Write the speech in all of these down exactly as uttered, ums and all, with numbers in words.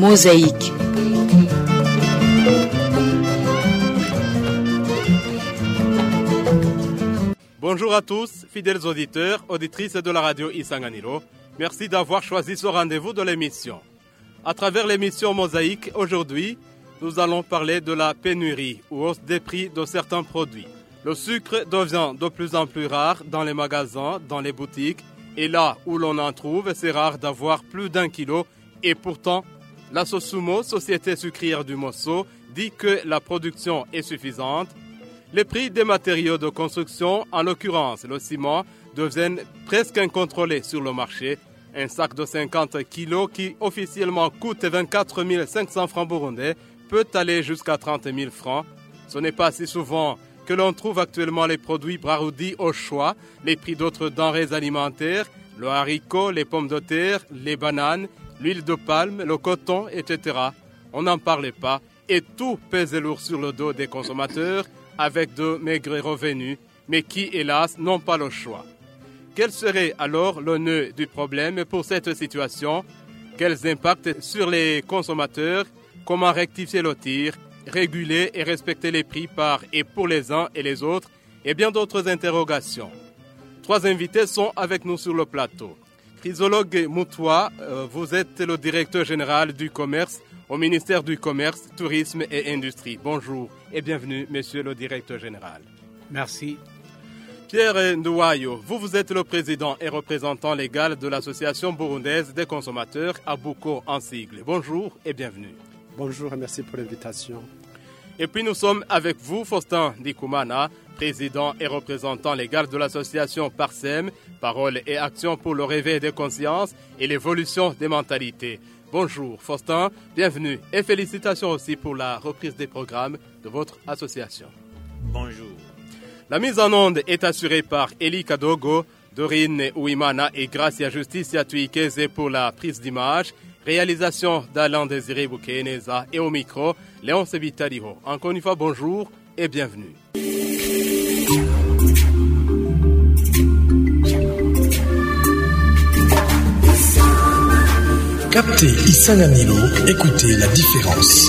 Mosaïque. Bonjour à tous, fidèles auditeurs, auditrices de la radio Isanganiro. Merci d'avoir choisi ce rendez-vous de l'émission. À travers l'émission Mosaïque, aujourd'hui, nous allons parler de la pénurie ou hausse des prix de certains produits. Le sucre devient de plus en plus rare dans les magasins, dans les boutiques, et là où l'on en trouve, c'est rare d'avoir plus d'un kilo. Et pourtant, la Sosumo, Société sucrière du Mosso, dit que la production est suffisante. Les prix des matériaux de construction, en l'occurrence le ciment, deviennent presque incontrôlés sur le marché. Un sac de cinquante kilos qui officiellement coûte vingt-quatre mille cinq cents francs burundais peut aller jusqu'à trente mille francs. Ce n'est pas si souvent que l'on trouve actuellement les produits Braroudi au choix, les prix d'autres denrées alimentaires, le haricot, les pommes de terre, les bananes, l'huile de palme, le coton, et cetera. On n'en parlait pas et tout pèse lourd sur le dos des consommateurs avec de maigres revenus, mais qui, hélas, n'ont pas le choix. Quel serait alors le nœud du problème pour cette situation? Quels impacts sur les consommateurs? Comment rectifier le tir? Réguler et respecter les prix par et pour les uns et les autres? Et bien d'autres interrogations. Trois invités sont avec nous sur le plateau. Chrysologue Moutoua, euh, vous êtes le directeur général du commerce au ministère du Commerce, Tourisme et Industrie. Bonjour et bienvenue, monsieur le directeur général. Merci. Pierre Ndouayo, vous, vous êtes le président et représentant légal de l'Association burundaise des consommateurs, Abuko en sigle. Bonjour et bienvenue. Bonjour et merci pour l'invitation. Et puis nous sommes avec vous, Faustin Ndikumana, président et représentant légal de l'association Parsem, Parole et Action pour le réveil des consciences et l'évolution des mentalités. Bonjour Faustin, bienvenue et félicitations aussi pour la reprise des programmes de votre association. Bonjour. La mise en onde est assurée par Eli Kadogo, Dorine Ouimana et Gracia Justicia Tuikeze pour la prise d'image. Réalisation d'Alain Désiré Boukeneza et au micro, Léon Sebitariho. Encore une fois, bonjour et bienvenue. Captez Isanganiro, écoutez la différence.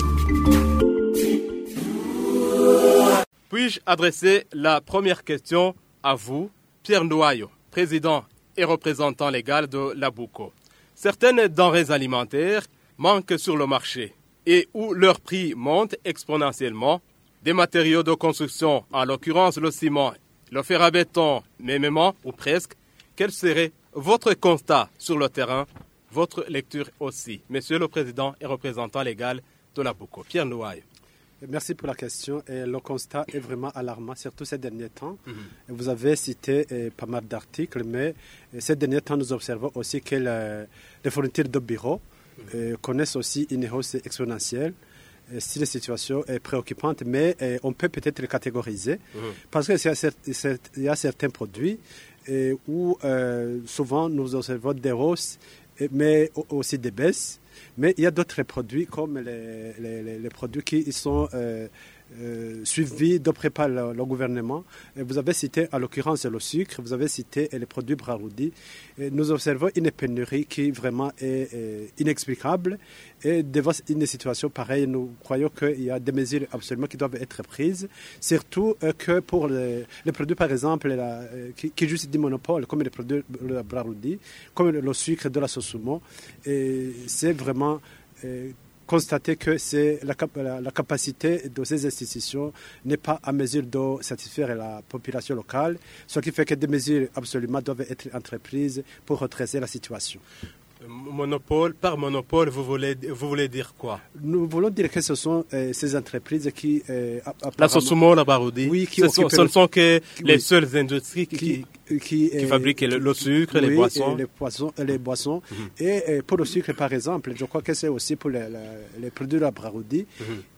Puis-je adresser la première question à vous, Pierre Ndouayo, président et représentant légal de l'Abuko. Certaines denrées alimentaires manquent sur le marché et où leur prix monte exponentiellement. Des matériaux de construction, en l'occurrence le ciment, le fer à béton, mêmement ou presque. Quel serait votre constat sur le terrain, votre lecture aussi, monsieur le président et représentant légal de l'Abuko, Pierre Ndouayo? Merci pour la question. Et le constat est vraiment alarmant, surtout ces derniers temps. Mm-hmm. Vous avez cité eh, pas mal d'articles, mais eh, ces derniers temps, nous observons aussi que le, les fournitures de bureaux mm-hmm. eh, connaissent aussi une hausse exponentielle. Eh, si la situation est préoccupante, mais eh, on peut peut-être les catégoriser, mm-hmm. parce qu'il y a certains produits eh, où euh, souvent nous observons des hausses, eh, mais aussi des baisses. Mais il y a d'autres produits comme les, les, les produits qui sont euh, euh, suivis de près par le, le gouvernement. Et vous avez cité en l'occurrence le sucre, vous avez cité les produits Braroudi. Et nous observons une pénurie qui vraiment est, est inexplicable. Et devant une situation pareille, nous croyons qu'il y a des mesures absolument qui doivent être prises. Surtout euh, que pour les, les produits par exemple la, euh, qui, qui juste du monopole, comme les produits de Braroudi, comme le sucre de la Sosumo, et c'est vraiment euh, constater que c'est la, la, la capacité de ces institutions n'est pas à mesure de satisfaire la population locale, ce qui fait que des mesures absolument doivent être entreprises pour redresser la situation. Monopole, par monopole, vous voulez, vous voulez dire quoi? Nous voulons dire que ce sont euh, ces entreprises qui... Euh, la Sosumo, la Braroudi, oui, qui ce, sont, ce ne sont que qui, les oui, seules industries qui, qui, qui, qui, qui fabriquent le, le sucre, oui, les boissons. Et les, poissons, les boissons. Mm-hmm. Et, et pour le sucre, par exemple, je crois que c'est aussi pour les, les, les produits de la Braroudi. Mm-hmm.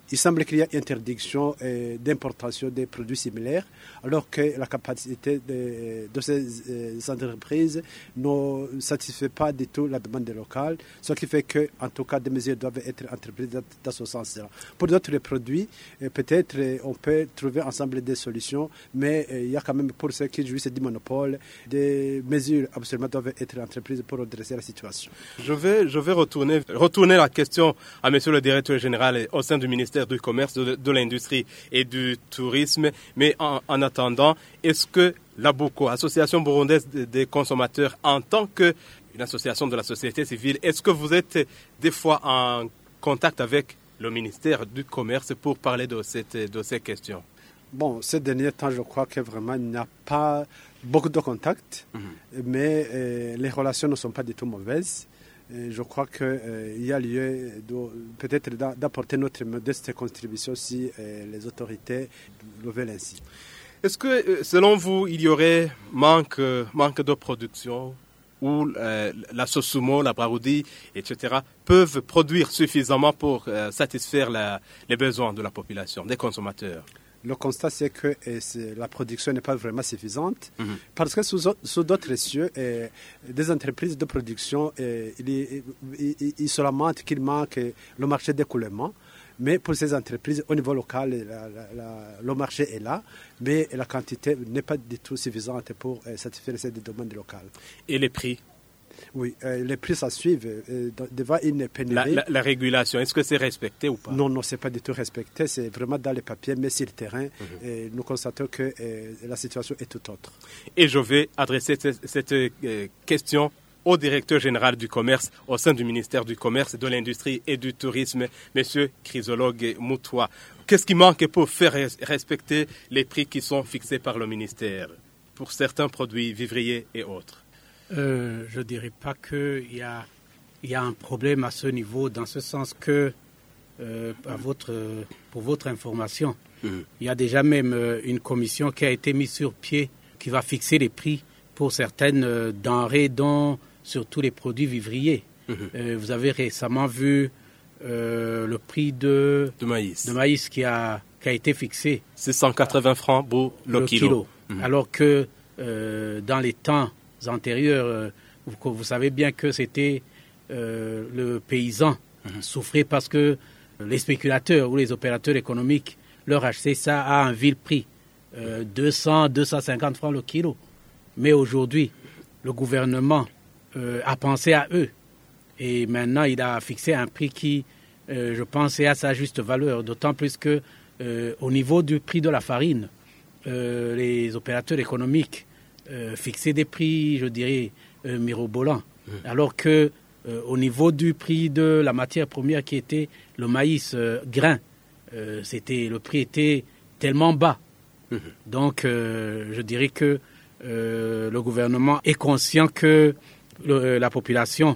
il semble qu'il y a interdiction euh, d'importation des produits similaires, alors que la capacité de, de ces euh, entreprises ne satisfait pas du tout la demande locale, ce qui fait que, en tout cas, des mesures doivent être entreprises dans, dans ce sens-là. Pour d'autres produits, euh, peut-être euh, on peut trouver ensemble des solutions, mais euh, il y a quand même, pour ceux qui jouissent du monopole, des mesures absolument doivent être entreprises pour redresser la situation. Je vais, je vais retourner, retourner la question à Monsieur le Directeur Général au sein du ministère du Commerce, de, de l'Industrie et du Tourisme. Mais en, en attendant, est-ce que l'ABOCO, Association burundaise des consommateurs, en tant qu'une association de la société civile, est-ce que vous êtes des fois en contact avec le ministère du Commerce pour parler de, cette, de ces questions? Bon, ces derniers temps, je crois que vraiment il n'y a pas beaucoup de contacts, mmh. mais euh, les relations ne sont pas du tout mauvaises. Et je crois qu'il euh, y a lieu de, peut-être d'apporter notre modeste contribution si euh, les autorités le veulent ainsi. Est-ce que, selon vous, il y aurait manque, manque de production où euh, la Sosumo, la Braroudi, et cetera peuvent produire suffisamment pour euh, satisfaire la, les besoins de la population, des consommateurs? Le constat, c'est que euh, c'est, la production n'est pas vraiment suffisante, mm-hmm. parce que sous, sous d'autres cieux, euh, des entreprises de production, euh, il, il, il, il se lamentent qu'il manque le marché d'écoulement. Mais pour ces entreprises, au niveau local, la, la, la, le marché est là, mais la quantité n'est pas du tout suffisante pour euh, satisfaire ces demandes locales. Et les prix? Oui, euh, les prix, ça suit euh, devant une pénurie. La, la, la régulation, est-ce que c'est respecté ou pas? Non, non, ce n'est pas du tout respecté. C'est vraiment dans les papiers, mais sur le terrain, mm-hmm. et nous constatons que euh, la situation est tout autre. Et je vais adresser cette, cette euh, question au directeur général du commerce au sein du ministère du Commerce, de l'Industrie et du Tourisme, M. Chrysologue Moutoua. Qu'est-ce qui manque pour faire respecter les prix qui sont fixés par le ministère pour certains produits vivriers et autres? Euh, je ne dirais pas qu'il y a, il y a un problème à ce niveau, dans ce sens que, euh, à votre, pour votre information, mmh. il y a déjà même une commission qui a été mise sur pied qui va fixer les prix pour certaines denrées, dont surtout les produits vivriers. Mmh. Euh, vous avez récemment vu euh, le prix de, de maïs, de maïs qui, a, qui a été fixé. C'est cent quatre-vingts francs pour le, le kilo. kilo. Mmh. Alors que euh, dans les temps antérieurs, euh, vous, vous savez bien que c'était euh, le paysan mmh. souffrait parce que les spéculateurs ou les opérateurs économiques leur achetaient ça à un vil prix, euh, deux cents, deux cent cinquante francs le kilo. Mais aujourd'hui, le gouvernement euh, a pensé à eux. Et maintenant, il a fixé un prix qui, euh, je pense, est à sa juste valeur. D'autant plus que, euh, au niveau du prix de la farine, euh, les opérateurs économiques euh, fixaient des prix, je dirais, euh, mirobolants. Mmh. Alors que, euh, au niveau du prix de la matière première qui était le maïs euh, grain, euh, c'était, le prix était tellement bas. Mmh. Donc, euh, je dirais que euh, le gouvernement est conscient que le, la population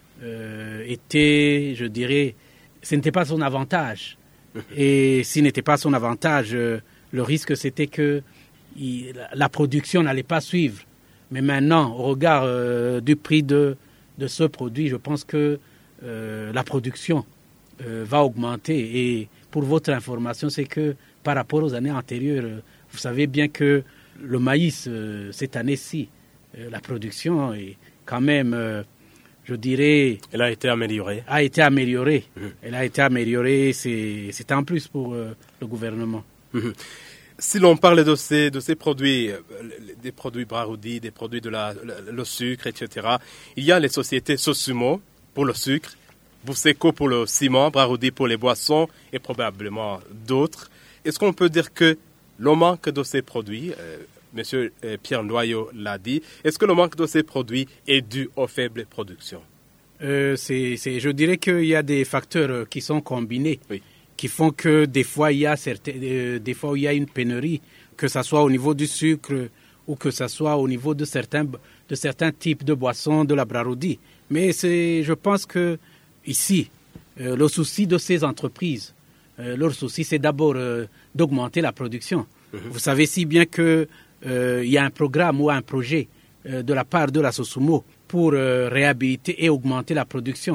euh, était, je dirais, ce n'était pas son avantage. Mmh. Et s'il n'était pas son avantage, euh, le risque c'était que il, la production n'allait pas suivre. Mais maintenant, au regard euh, du prix de, de ce produit, je pense que euh, la production euh, va augmenter. Et pour votre information, c'est que par rapport aux années antérieures, euh, vous savez bien que le maïs, euh, cette année-ci, euh, la production est quand même, euh, je dirais... Elle a été améliorée. A été améliorée. Mmh. Elle a été améliorée. C'est, c'est un plus pour euh, le gouvernement. Mmh. Si l'on parle de ces, de ces produits, des produits Braroudi, des produits de la, le, le sucre, et cetera, il y a les sociétés Sosumo pour le sucre, Buseko pour le ciment, Braroudi pour les boissons et probablement d'autres. Est-ce qu'on peut dire que le manque de ces produits, euh, M. Pierre Noyau l'a dit, est-ce que le manque de ces produits est dû aux faibles productions? euh, c'est, c'est, Je dirais qu'il y a des facteurs qui sont combinés. Oui. Qui font que des fois, il y a certains, euh, des fois, il y a une pénurie, que ce soit au niveau du sucre ou que ce soit au niveau de certains, de certains types de boissons de la Braroudi. Mais c'est, je pense que ici, euh, le souci de ces entreprises, euh, leur souci, c'est d'abord euh, d'augmenter la production. Mm-hmm. Vous savez si bien que euh, il y a un programme ou un projet euh, de la part de la Sosumo pour euh, réhabiliter et augmenter la production.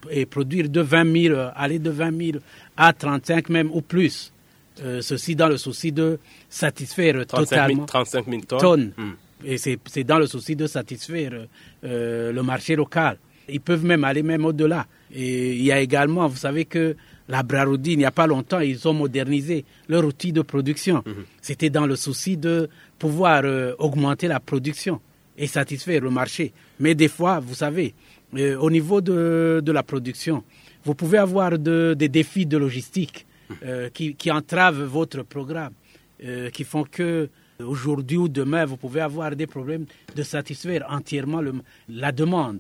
et produire de vingt mille, aller de vingt mille à trente-cinq même ou plus. Euh, ceci dans le souci de satisfaire totalement trente-cinq mille tonnes. tonnes. Mmh. Et c'est, c'est dans le souci de satisfaire euh, le marché local. Ils peuvent même aller même au-delà. Et il y a également, vous savez que la Braroudi, il n'y a pas longtemps, ils ont modernisé leur outil de production. Mmh. C'était dans le souci de pouvoir euh, augmenter la production et satisfaire le marché. Mais des fois, vous savez, euh, au niveau de, de la production, vous pouvez avoir de, des défis de logistique euh, qui, qui entravent votre programme, euh, qui font que aujourd'hui ou demain, vous pouvez avoir des problèmes de satisfaire entièrement le, la demande.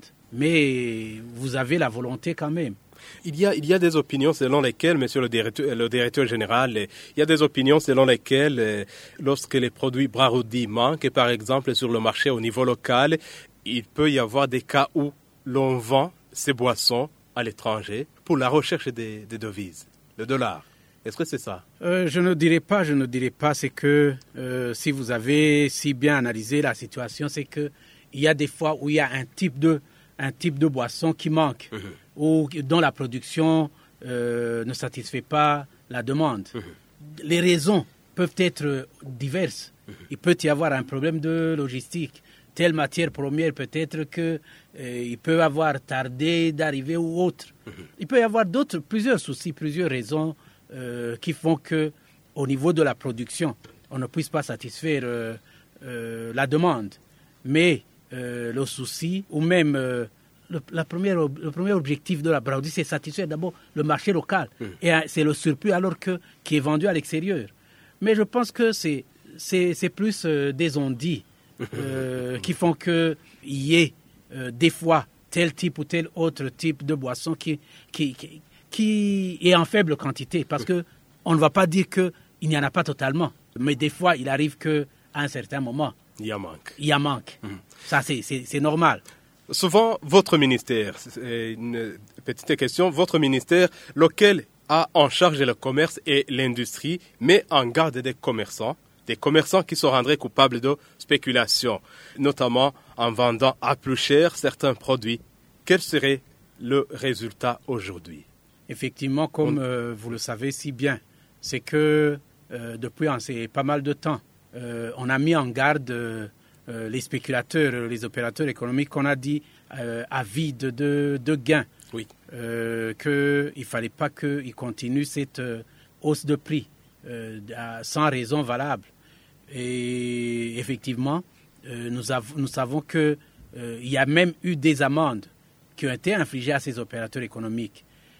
Mais vous avez la volonté quand même. Il y a, il y a des opinions selon lesquelles, monsieur le directeur, le directeur général, il y a des opinions selon lesquelles, lorsque les produits Braroudi manquent, par exemple sur le marché au niveau local, il peut y avoir des cas où l'on vend ces boissons à l'étranger pour la recherche des, des devises, le dollar. Est-ce que c'est ça? euh, Je ne dirais pas, je ne dirais pas. C'est que euh, si vous avez si bien analysé la situation, c'est que il y a des fois où il y a un type de un type de boisson qui manque, mmh. ou dont la production euh, ne satisfait pas la demande. Mmh. Les raisons peuvent être diverses. Mmh. Il peut y avoir un problème de logistique. Telle matière première peut-être qu'il euh, peut avoir tardé d'arriver ou autre. Mmh. Il peut y avoir d'autres, plusieurs soucis, plusieurs raisons euh, qui font que, au niveau de la production, on ne puisse pas satisfaire euh, euh, la demande. Mais Euh, le souci, ou même euh, le, la première, le premier objectif de la Braroudi, c'est satisfaire d'abord le marché local. Mmh. Et euh, c'est le surplus alors que, qui est vendu à l'extérieur. Mais je pense que c'est, c'est, c'est plus euh, des on-dit euh, qui font qu'il y ait euh, des fois tel type ou tel autre type de boisson qui, qui, qui, qui est en faible quantité. Parce qu'on ne va pas dire qu'il n'y en a pas totalement. Mais des fois, il arrive qu'à un certain moment, il y en manque. Il y en manque. Mmh. Ça, c'est, c'est, c'est normal. Souvent, votre ministère, c'est une petite question, votre ministère, lequel a en charge le commerce et l'industrie, met en garde des commerçants, des commerçants qui se rendraient coupables de spéculation, notamment en vendant à plus cher certains produits. Quel serait le résultat aujourd'hui? Effectivement, comme On... euh, vous le savez si bien, c'est que euh, depuis c'est pas mal de temps, Euh, on a mis en garde euh, euh, les spéculateurs, les opérateurs économiques qu'on a dit euh, avides de, de gains. Oui. Euh, qu'il ne fallait pas qu'ils continuent cette euh, hausse de prix euh, sans raison valable. Et effectivement, euh, nous, av- nous savons qu'il euh, y a même eu des amendes qui ont été infligées à ces opérateurs économiques.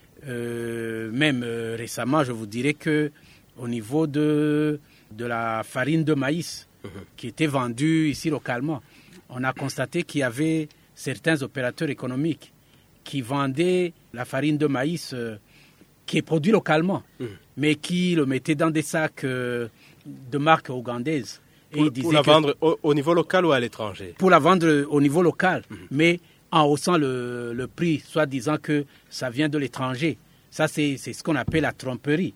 Euh, même euh, récemment, je vous dirais qu'au niveau de... de la farine de maïs mmh. qui était vendue ici localement. On a constaté qu'il y avait certains opérateurs économiques qui vendaient la farine de maïs euh, qui est produite localement, mmh. mais qui le mettaient dans des sacs euh, de marque ougandaise. Et pour, pour la vendre au, au niveau local ou à l'étranger? Pour la vendre au niveau local, mmh. mais en haussant le, le prix, soit disant que ça vient de l'étranger. Ça, c'est, c'est ce qu'on appelle la tromperie.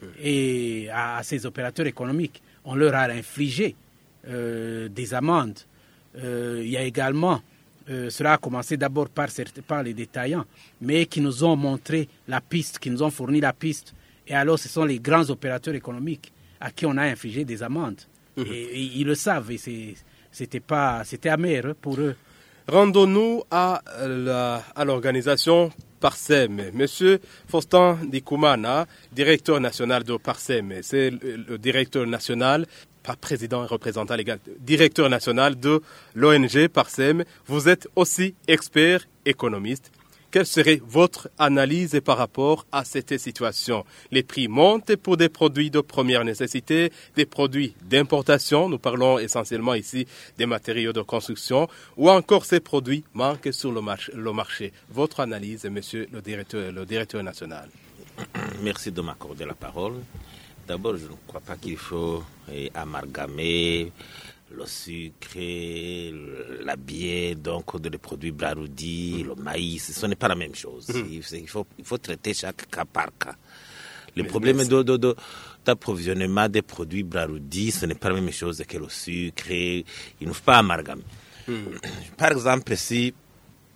Et à, à ces opérateurs économiques, on leur a infligé euh, des amendes. Euh, il y a également, euh, cela a commencé d'abord par, par les détaillants, mais qui nous ont montré la piste, qui nous ont fourni la piste. Et alors, ce sont les grands opérateurs économiques à qui on a infligé des amendes. Mmh. Et, et ils le savent, et c'est, c'était, pas, c'était amer pour eux. Rendons-nous à, la, à l'organisation Parsem. Monsieur Faustin Ndikoumana, directeur national de Parsem, c'est le, le directeur national, pas président et représentant légal, directeur national de l'O N G Parsem. Vous êtes aussi expert économiste. Quelle serait votre analyse par rapport à cette situation? Les prix montent pour des produits de première nécessité, des produits d'importation, nous parlons essentiellement ici des matériaux de construction, ou encore ces produits manquent sur le marché. Le marché. Votre analyse, monsieur le directeur, le directeur national. Merci de m'accorder la parole. D'abord, je ne crois pas qu'il faut amalgamer le sucre, la bière, donc des produits Braroudi, mmh. le maïs, ce n'est pas la même chose. Mmh. Il, faut, il faut traiter chaque cas par cas. Le mais problème de, de, de, d'approvisionnement des produits Braroudi, ce n'est pas la même chose que le sucre. Il ne faut pas amalgamer. Mmh. Par exemple, si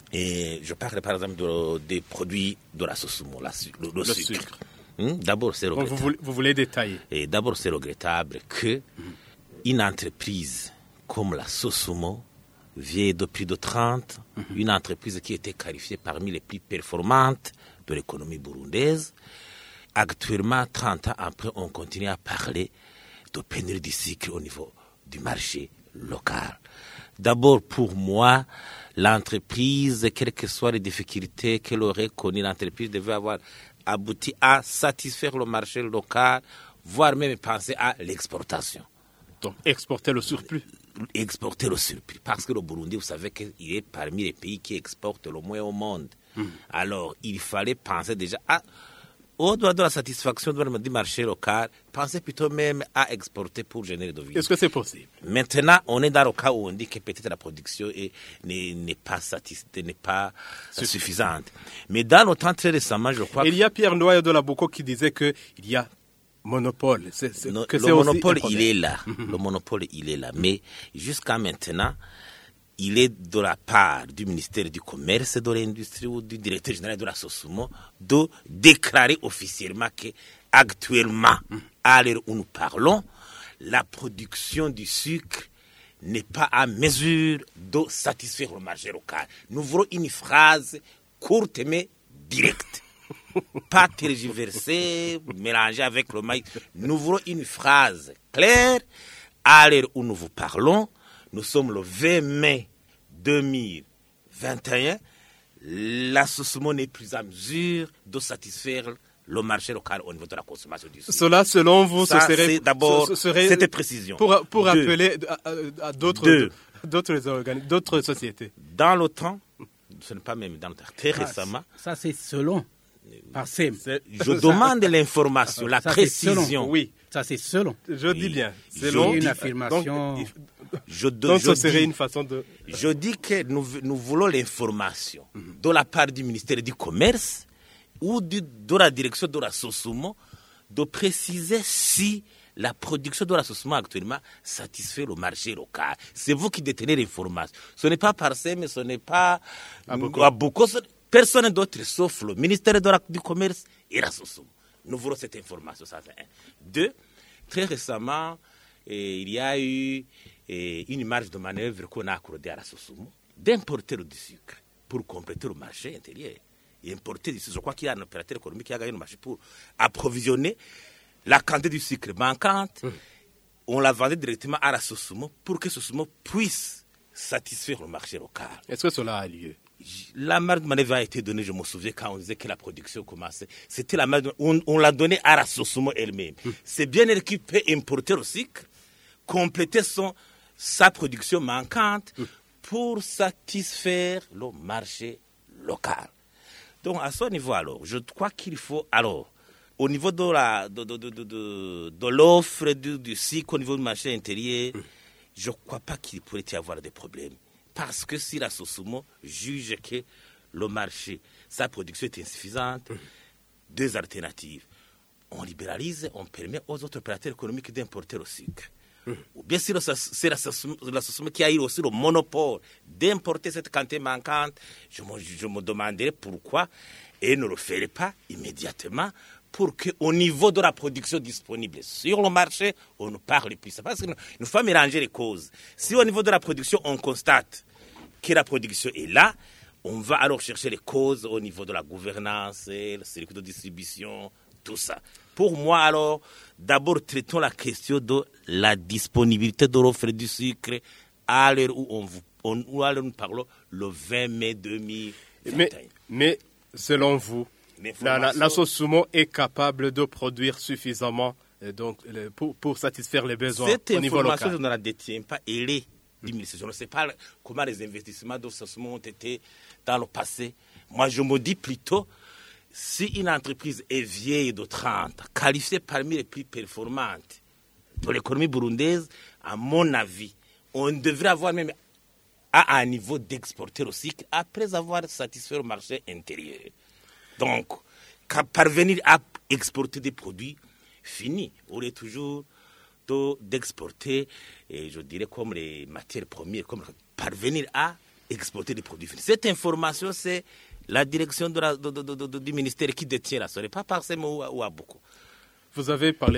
Et je parle par exemple de, des produits de la Sosumo, la, le, le, le sucre. sucre. Hum, d'abord, c'est regrettable. Vous voulez, vous voulez détailler. Et d'abord, c'est regrettable que une entreprise comme la Sosumo, vieille depuis de trente, mm-hmm. une entreprise qui était qualifiée parmi les plus performantes de l'économie burundaise, actuellement, trente ans après, on continue à parler de pénurie du sucre au niveau du marché local. D'abord, pour moi, l'entreprise, quelles que soient les difficultés qu'elle aurait connues, l'entreprise devait avoir abouti à satisfaire le marché local, voire même penser à l'exportation. Donc, exporter le surplus. Exporter le surplus. Parce que le Burundi, vous savez qu'il est parmi les pays qui exportent le moins au monde. Mmh. Alors, il fallait penser déjà à, au-delà de la satisfaction du marché local, penser plutôt même à exporter pour générer de vie. Est-ce que c'est possible? Maintenant, on est dans le cas où on dit que peut-être la production est, n'est, n'est pas, satis, n'est pas suffisante. Mais dans le temps très récemment, je crois... Et il y a Pierre Noyer de la Boko qui disait qu'il y a monopole. C'est, c'est, no, que le c'est monopole, il est là. Le monopole, il est là. Mais jusqu'à maintenant, il est de la part du ministère du Commerce et de l'Industrie ou du directeur général de la Sosumo de déclarer officiellement qu'actuellement, à l'heure où nous parlons, la production du sucre n'est pas à mesure de satisfaire le marché local. Nous voulons une phrase courte mais directe. Pas tergiversée, mélangée avec le maïs. Nous voulons une phrase claire. À l'heure où nous vous parlons, nous sommes le vingt mai deux mille vingt et un. La Sosumo n'est plus à mesure de satisfaire le marché local au niveau de la consommation du sucre. Cela, selon vous, Ça, ce serait... c'est d'abord ce serait, cette précision. Pour, pour Deux. appeler à, à, à d'autres, Deux. d'autres, organes, d'autres sociétés. Dans le temps, ce n'est pas même dans le temps, très Ça, récemment, Ça, c'est selon. Par S E M. je demande l'information, la Ça, c'est selon. précision. Oui, Ça, c'est selon. je dis Oui. bien. Je Selon dis- une donc, affirmation. il- Je, de- donc je ce serait dis- une façon de... Je dis que nous, nous voulons l'information de la part du ministère du Commerce ou du, de la direction de la Sosumo de préciser si la production de la Sosumo actuellement satisfait le marché local. C'est vous qui détenez l'information. Ce n'est pas par S E M, ce n'est pas À Boko. à Boko, ce- personne d'autre sauf le ministère de la, du Commerce et la Sosumo. Nous voulons cette information, ça c'est un. Deux, très récemment, eh, il y a eu eh, une marge de manœuvre qu'on a accordée à la Sosumo d'importer du sucre pour compléter le marché intérieur. Et importer du sucre. Je crois qu'il y a un opérateur économique qui a gagné le marché pour approvisionner la quantité du sucre manquante. Mmh. On l'a vendait directement à la Sosumo pour que Sosumo puisse satisfaire le marché local. Est-ce que cela a lieu? La marge de manœuvre a été donnée, je me souviens, quand on disait que la production commençait. C'était la marge de... on, on l'a donnée à la Sosumo elle-même. Mmh. C'est bien elle qui peut importer le sucre, compléter son, sa production manquante mmh. pour satisfaire le marché local. Donc, à ce niveau, alors, je crois qu'il faut, alors, au niveau de, la, de, de, de, de, de, de l'offre du, du sucre, au niveau du marché intérieur, mmh. je ne crois pas qu'il pourrait y avoir des problèmes. Parce que si la Sosumo juge que le marché, sa production est insuffisante, mmh. deux alternatives. On libéralise, on permet aux autres opérateurs économiques d'importer le sucre. Mmh. Ou bien si c'est la Sosumo qui a eu aussi le monopole d'importer cette quantité manquante, je me, je me demanderais pourquoi elle ne le ferait pas immédiatement pour qu'au niveau de la production disponible sur le marché, on ne parle plus. Parce qu'il ne faut pas mélanger les causes. Si au niveau de la production, on constate que la production est là, on va alors chercher les causes au niveau de la gouvernance, le circuit de distribution, tout ça. Pour moi, alors, d'abord, traitons la question de la disponibilité de l'offre du sucre à l'heure où, on, on, où à l'heure où nous parlons, le vingt mai deux mille vingt et un. Mais, mais selon vous, la, la, la Sosumo est capable de produire suffisamment euh, donc, le, pour, pour satisfaire les besoins Cette au niveau local. Cette information, je ne la détiens pas. Elle est du ministère. Je ne sais pas comment les investissements de Sosumo ont été dans le passé. Moi, je me dis plutôt, si une entreprise est vieille de trente, qualifiée parmi les plus performantes de l'économie burundaise, à mon avis, on devrait avoir même à un niveau d'exporter aussi après avoir satisfait le marché intérieur. Donc, parvenir à exporter des produits finis, on est toujours de, d'exporter, et je dirais comme les matières premières, comme parvenir à exporter des produits finis. Cette information, c'est la direction de la, de, de, de, de, du ministère qui détient la soirée, pas forcément ou à beaucoup. Vous avez parlé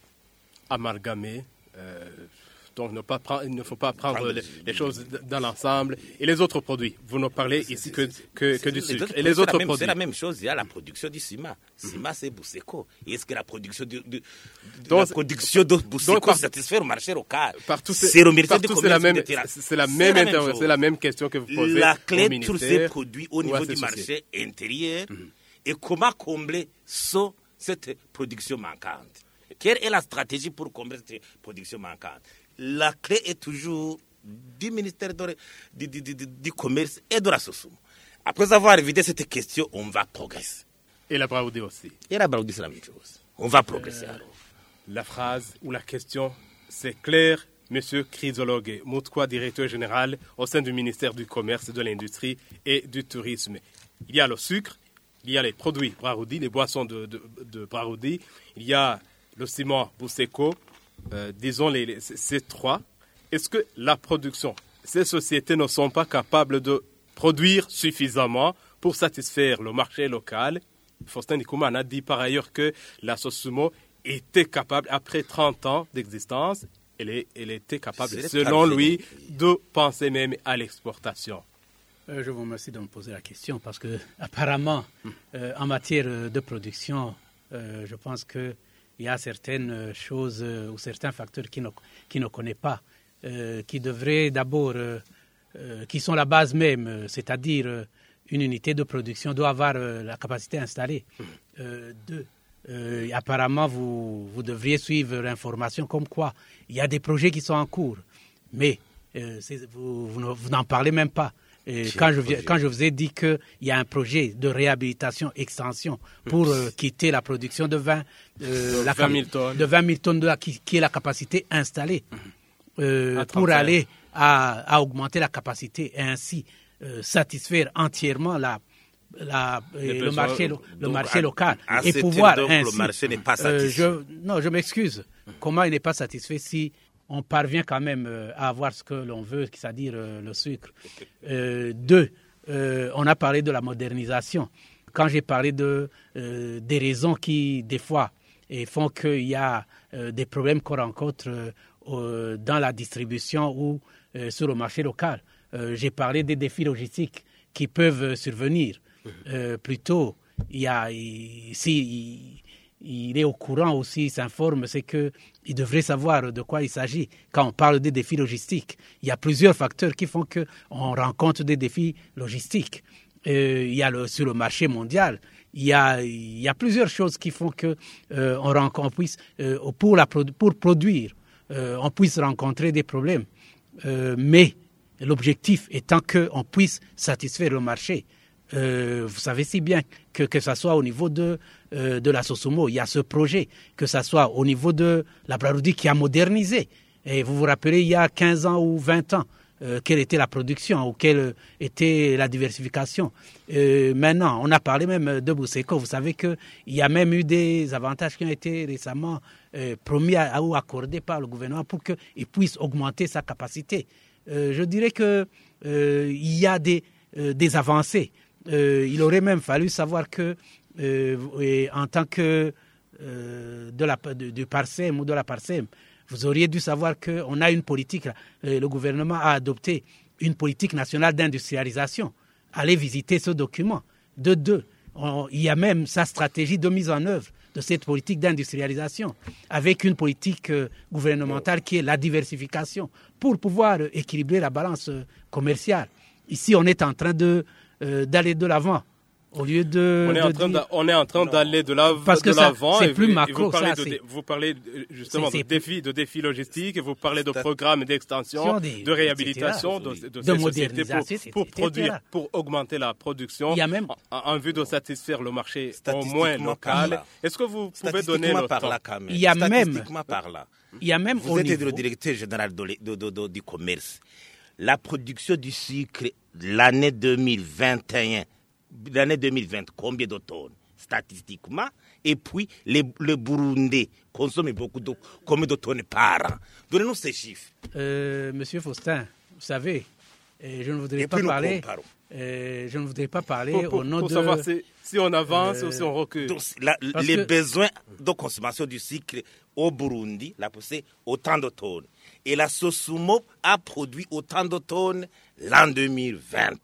d'amalgamer. Euh, donc ne pas prendre, il ne faut pas prendre les, les choses dans l'ensemble. Et les autres produits, vous ne parlez ici que, que, que du sucre. Et les autres produits. C'est la même chose, il y a la production du ciment. Ciment, mm-hmm. c'est Bousseko. Et est-ce que la production de, de, de, donc, la production de Bousseko satisfait le marché local? Partout, c'est le ministère du commerce. C'est la même, c'est la même, c'est la même question que vous posez. La clé de tous ces produits au niveau du marché intérieur mm-hmm. et comment combler so, cette production manquante. Quelle est la stratégie pour combler cette production manquante? La clé est toujours du ministère de, du, du, du, du Commerce et de la Sosumo. Après avoir évidé cette question, on va progresser. Et la Braoudi aussi. Et la Braoudi, c'est la même chose. On va progresser euh, alors. La phrase ou la question, c'est clair, Monsieur Chrysologue Moutkoua, directeur général au sein du ministère du Commerce, de l'Industrie et du Tourisme. Il y a le sucre, il y a les produits Braoudi, les boissons de, de, de Braoudi, il y a le ciment Bousseko. Euh, disons les, les, ces trois, est-ce que la production, ces sociétés ne sont pas capables de produire suffisamment pour satisfaire le marché local? Faustin Ndikouman a dit par ailleurs que la Sosumo était capable, après trente ans d'existence, elle, est, elle était capable, selon lui, de penser même à l'exportation. Euh, je vous remercie de me poser la question parce que apparemment, euh, en matière de production, euh, je pense que il y a certaines choses euh, ou certains facteurs qui ne, qui ne connaît pas, euh, qui devraient d'abord, euh, euh, qui sont la base même, euh, c'est-à-dire euh, une unité de production doit avoir euh, la capacité installée. Euh, deux, euh, apparemment, vous, vous devriez suivre l'information comme quoi il y a des projets qui sont en cours, mais euh, vous, vous, vous n'en parlez même pas. Et quand, je, quand je vous ai dit qu'il y a un projet de réhabilitation, extension pour euh, quitter la production de vingt, euh, la, vingt mille tonnes, de vingt mille tonnes de la, qui, qui est la capacité installée, euh, pour aller à, à augmenter la capacité et ainsi euh, satisfaire entièrement la, la, euh, le marché, le, le marché local à, à et pouvoir donc, ainsi. Le marché n'est pas satisfait. Euh, je, non, je m'excuse. Comment il n'est pas satisfait si on parvient quand même euh, à avoir ce que l'on veut, c'est-à-dire euh, le sucre. Euh, deux, euh, on a parlé de la modernisation. Quand j'ai parlé de, euh, des raisons qui, des fois, et font qu'il y a euh, des problèmes qu'on rencontre euh, euh, dans la distribution ou euh, sur le marché local, euh, j'ai parlé des défis logistiques qui peuvent survenir. Euh, plutôt, il y a, il, si, il, il est au courant aussi, il s'informe, c'est qu'il devrait savoir de quoi il s'agit. Quand on parle des défis logistiques, il y a plusieurs facteurs qui font qu'on rencontre des défis logistiques. Euh, il y a le, sur le marché mondial, il y a, il y a plusieurs choses qui font qu'on euh, on puisse, euh, pour, la, pour produire, euh, on puisse rencontrer des problèmes. Euh, mais l'objectif étant qu'on puisse satisfaire le marché. Euh, vous savez si bien que que ça soit au niveau de euh, de la Sosumo, il y a ce projet, que ça soit au niveau de la Braoudi qui a modernisé. Et vous vous rappelez, il y a quinze ans ou vingt ans, euh, quelle était la production ou quelle était la diversification. Euh, maintenant, on a parlé même de Bousseko. Vous savez qu'il y a même eu des avantages qui ont été récemment euh, promis à, ou accordés par le gouvernement pour qu'il puisse augmenter sa capacité. Euh, je dirais qu'il euh, y a des, euh, des avancées. Euh, il aurait même fallu savoir que, euh, en tant que euh, de la, de, du Parsem ou de la Parsem, vous auriez dû savoir qu'on a une politique, euh, le gouvernement a adopté une politique nationale d'industrialisation. Allez visiter ce document. De deux, on, il y a même sa stratégie de mise en œuvre de cette politique d'industrialisation, avec une politique euh, gouvernementale qui est la diversification, pour pouvoir euh, équilibrer la balance euh, commerciale. Ici, on est en train de Euh, d'aller de l'avant au lieu de. On est, de en, train dire... on est en train d'aller de, la, Parce que de ça, l'avant. C'est et plus vous, macro. Et vous, parlez ça, de, vous parlez justement c'est, c'est de défis, de défis logistiques, vous parlez de programmes d'extension, des, de réhabilitation de, de, de ces sociétés pour, pour, produire, pour augmenter la production Il y a même, en, en vue de satisfaire le marché au moins local. Est-ce que vous pouvez donner le par temps là, quand même. Il y a même. Par là. Il y a même vous au êtes niveau... le directeur général de, de, de, de, du commerce. La production du sucre l'année deux mille vingt et un. L'année deux mille vingt, combien de tonnes statistiquement? Et puis, les, le Burundais consomment beaucoup de combien de tonnes par an? Donnez-nous ces chiffres. Euh, Monsieur Faustin, vous savez, Et je ne voudrais Et pas puis nous parler. comparons. euh, je ne voudrais pas parler Pour, pour- au nom pour de. savoir si, si on avance euh, ou si on recule. Donc, la- Parce les que- besoins de consommation du sucre au Burundi, la poussée autant de tonnes. Et la Sosumo a produit autant de tonnes l'an deux mille vingt.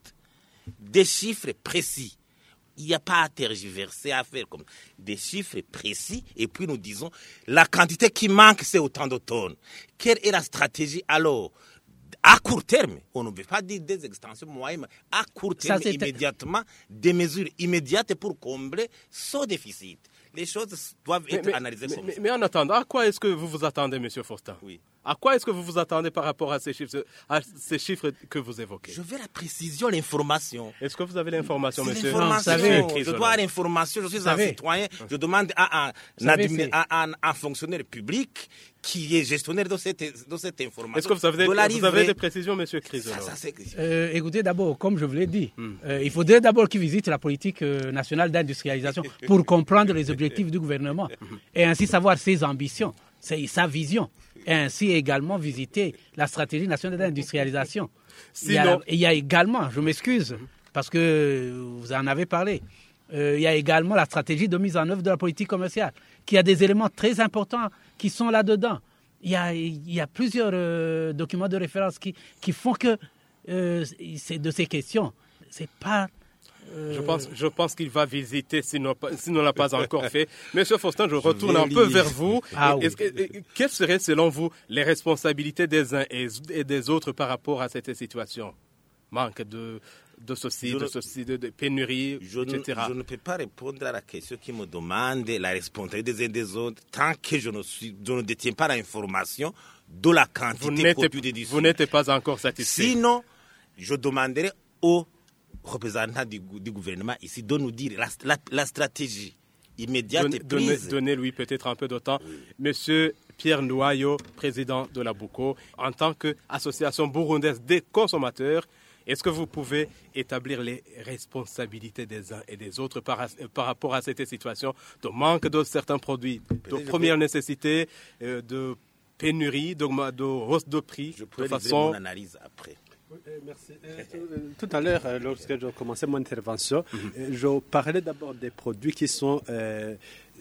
Des chiffres précis. Il n'y a pas à tergiverser, à faire comme des chiffres précis. Et puis nous disons, la quantité qui manque, c'est autant de tonnes. Quelle est la stratégie alors? À court terme, on ne veut pas dire des extensions moyennes, mais à court Ça, terme, c'est- immédiatement, des mesures immédiates pour combler ce déficit. Les choses doivent Mais, être mais- analysées mais- comme mais- ça. mais en attendant, à quoi est-ce que vous vous attendez, M. Faustin? Oui. À quoi est-ce que vous vous attendez par rapport à ces chiffres, à ces chiffres que vous évoquez? Je veux la précision, l'information. Est-ce que vous avez l'information, C'est monsieur? l'information. Non, vous savez- Je dois l'information. Je suis un savez- citoyen. Je demande à un, Vous savez, admi- c'est- à un- un fonctionnaire public qui est gestionnaire de cette, de cette information. Est-ce que vous avez, de la vous avez livrer. des précisions, monsieur Crisolo? Ça, ça, c'est- Euh, écoutez, d'abord, comme je vous l'ai dit, Hmm. euh, il faudrait d'abord qu'il visite la politique euh, nationale d'industrialisation pour comprendre les objectifs du gouvernement et ainsi savoir ses ambitions, ses- sa vision, et ainsi également visiter la stratégie nationale d'industrialisation. Il y a- Sinon- et il y a également, je m'excuse, parce que vous en avez parlé, euh, il y a également la stratégie de mise en œuvre de la politique commerciale, qui a des éléments très importants qui sont là-dedans. Il y a, il y a plusieurs euh, documents de référence qui, qui font que euh, c'est de ces questions. C'est pas. euh, Je pense, je pense qu'il va visiter s'il n'a pas- s'il ne l'a pas encore fait. Monsieur Faustin, je retourne un peu vers vous. Ah Est-ce que- et- quelles seraient, selon vous, les responsabilités des uns et et des autres par rapport à cette situation? Manque de, de ceci, Je de ne- ceci, de, de pénurie, Je ne, et cetera. je ne peux pas répondre à la question qui me demande la responsabilité des uns et des autres tant que je ne, suis, je ne détiens pas l'information de la Vous quantité n'êtes produite du vous sucre. n'êtes pas encore satisfait. Sinon, je demanderai aux représentants du, gou- du gouvernement ici de nous dire la, la- la stratégie immédiate Donne- et donnez- prise. Donnez-lui peut-être un peu de temps. Monsieur Pierre Noyau, président de la BUCO, en tant qu'association burundaise des consommateurs, est-ce que vous pouvez établir les responsabilités des uns et des autres par, par rapport à cette situation de manque de certains produits de Peut-être je première peux- nécessité, euh, de pénurie, de, de hausse de prix, Je de peux livrer façon... mon analyse après. Oui, euh, merci. Euh, tout- Tout à l'heure, euh, lorsque je commençais mon intervention, euh, je parlais d'abord des produits qui sont, euh,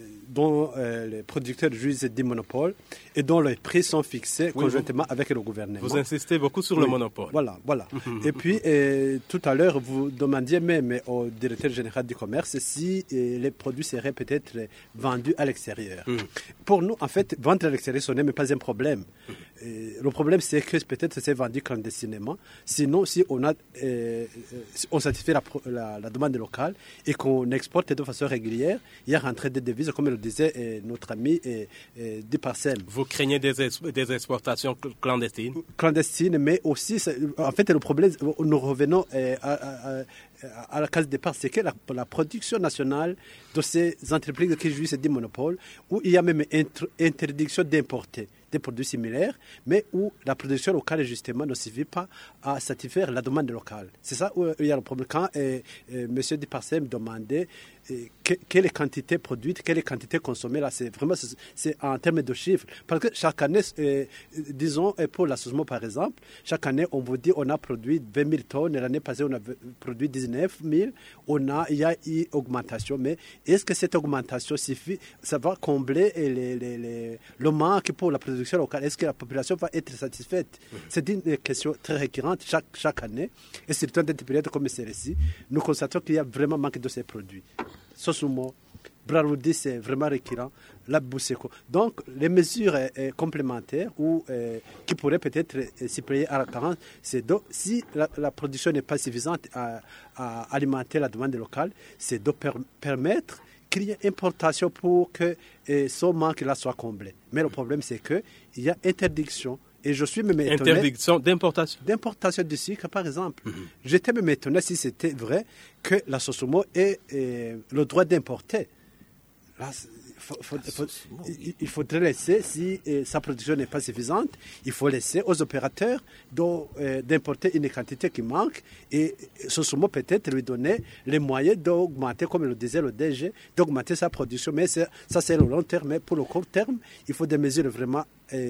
dont euh, les producteurs jouissent des monopoles et dont les prix sont fixés Oui, conjointement avec le gouvernement. Vous insistez beaucoup sur le Oui, monopole. Voilà, voilà. Et puis, euh, tout à l'heure, vous demandiez même au directeur général du commerce si euh, les produits seraient peut-être vendus à l'extérieur. Pour nous, en fait, vendre à l'extérieur, ce n'est même pas un problème. Euh, le problème, c'est que peut-être c'est vendu clandestinement. Sinon, si on, a, euh, si on satisfait la, pro- la- la demande locale et qu'on exporte de façon régulière, il y a rentrée des devises, comme le disait euh, notre ami euh, euh, Diparsem. Vous craignez des, ex- des exportations cl- clandestines? Clandestine, mais aussi, c'est- en fait, le problème, nous revenons euh, à, à- à- à la case de départ, c'est que la, la production nationale de ces entreprises qui jouissent des monopoles, où il y a même inter- interdiction d'importer des produits similaires, mais où la production locale, justement, ne suffit pas à satisfaire la demande locale. C'est ça où il y a le problème. Quand euh, euh, M. Diparsem demandait euh, que, quelle quantité produite, quelle quantité consommée, là, c'est vraiment c'est, c'est en termes de chiffres. Parce que chaque année, euh, disons, pour la Sosmo, par exemple, chaque année, on vous dit on a produit vingt mille tonnes, et l'année passée, on a produit dix-neuf mille, on a, il y a eu augmentation, mais est-ce que cette augmentation suffit, ça va combler les, les, les, le manque pour la production locale? Est-ce que la population va être satisfaite? C'est une question très récurrente chaque, chaque année, et surtout dans des périodes comme celle-ci, nous constatons qu'il y a vraiment manque de ces produits. Sosumo, Braroudi, c'est vraiment récurrent, la Bousseko. Donc, les mesures euh, euh, complémentaires ou euh, qui pourraient peut-être euh, s'y payer à la carence, c'est de, si la, la production n'est pas suffisante à, à alimenter la demande locale, c'est de per- permettre qu'il y ait importation pour que euh, ce manque-là soit comblé. Mais le problème, c'est qu'il y a interdiction. Et je suis même étonné Interdiction d'importation. d'importation du sucre, par exemple. J'étais même étonné si c'était vrai que la Sosumo ait euh, le droit d'importer. Là, c'est- faut- faut- faut- il, il faudrait laisser, si euh, sa production n'est pas suffisante, il faut laisser aux opérateurs de, euh, d'importer une quantité qui manque et Sosumo peut-être lui donner les moyens d'augmenter, comme le disait le D G, d'augmenter sa production. Mais c'est- ça, c'est le long terme. Mais pour le court terme, il faut des mesures vraiment euh,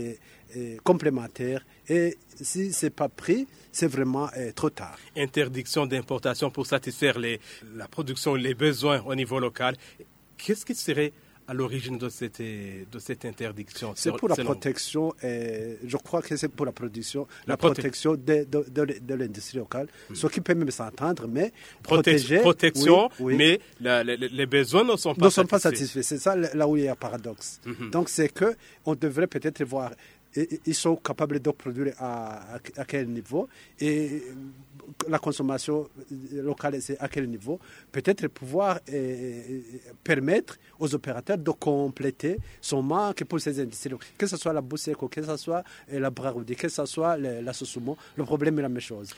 euh, complémentaire. Et si ce n'est pas pris, c'est vraiment euh, trop tard. Interdiction d'importation pour satisfaire les, la production, les besoins au niveau local. Qu'est-ce qui serait à l'origine de cette, de cette interdiction? C'est pour la protection, euh, je crois que c'est pour la production, la, la protection prote... de, de, de, de l'industrie locale, mmh. ce qui peut même s'entendre, mais Prote... protéger... Protection, oui, oui. mais la, les, les besoins ne sont pas ne satisfaits. sont pas satisfaits. C'est ça là où il y a un paradoxe. Mmh. Donc c'est qu'on devrait peut-être voir, ils sont capables de produire à, à, à quel niveau et la consommation locale, c'est à quel niveau. Peut-être pouvoir euh, permettre aux opérateurs de compléter son manque pour ces industries. Que ce soit la Bousseko, que ce soit la Braroudi, que ce soit le, la Sosumo, le problème est la même chose.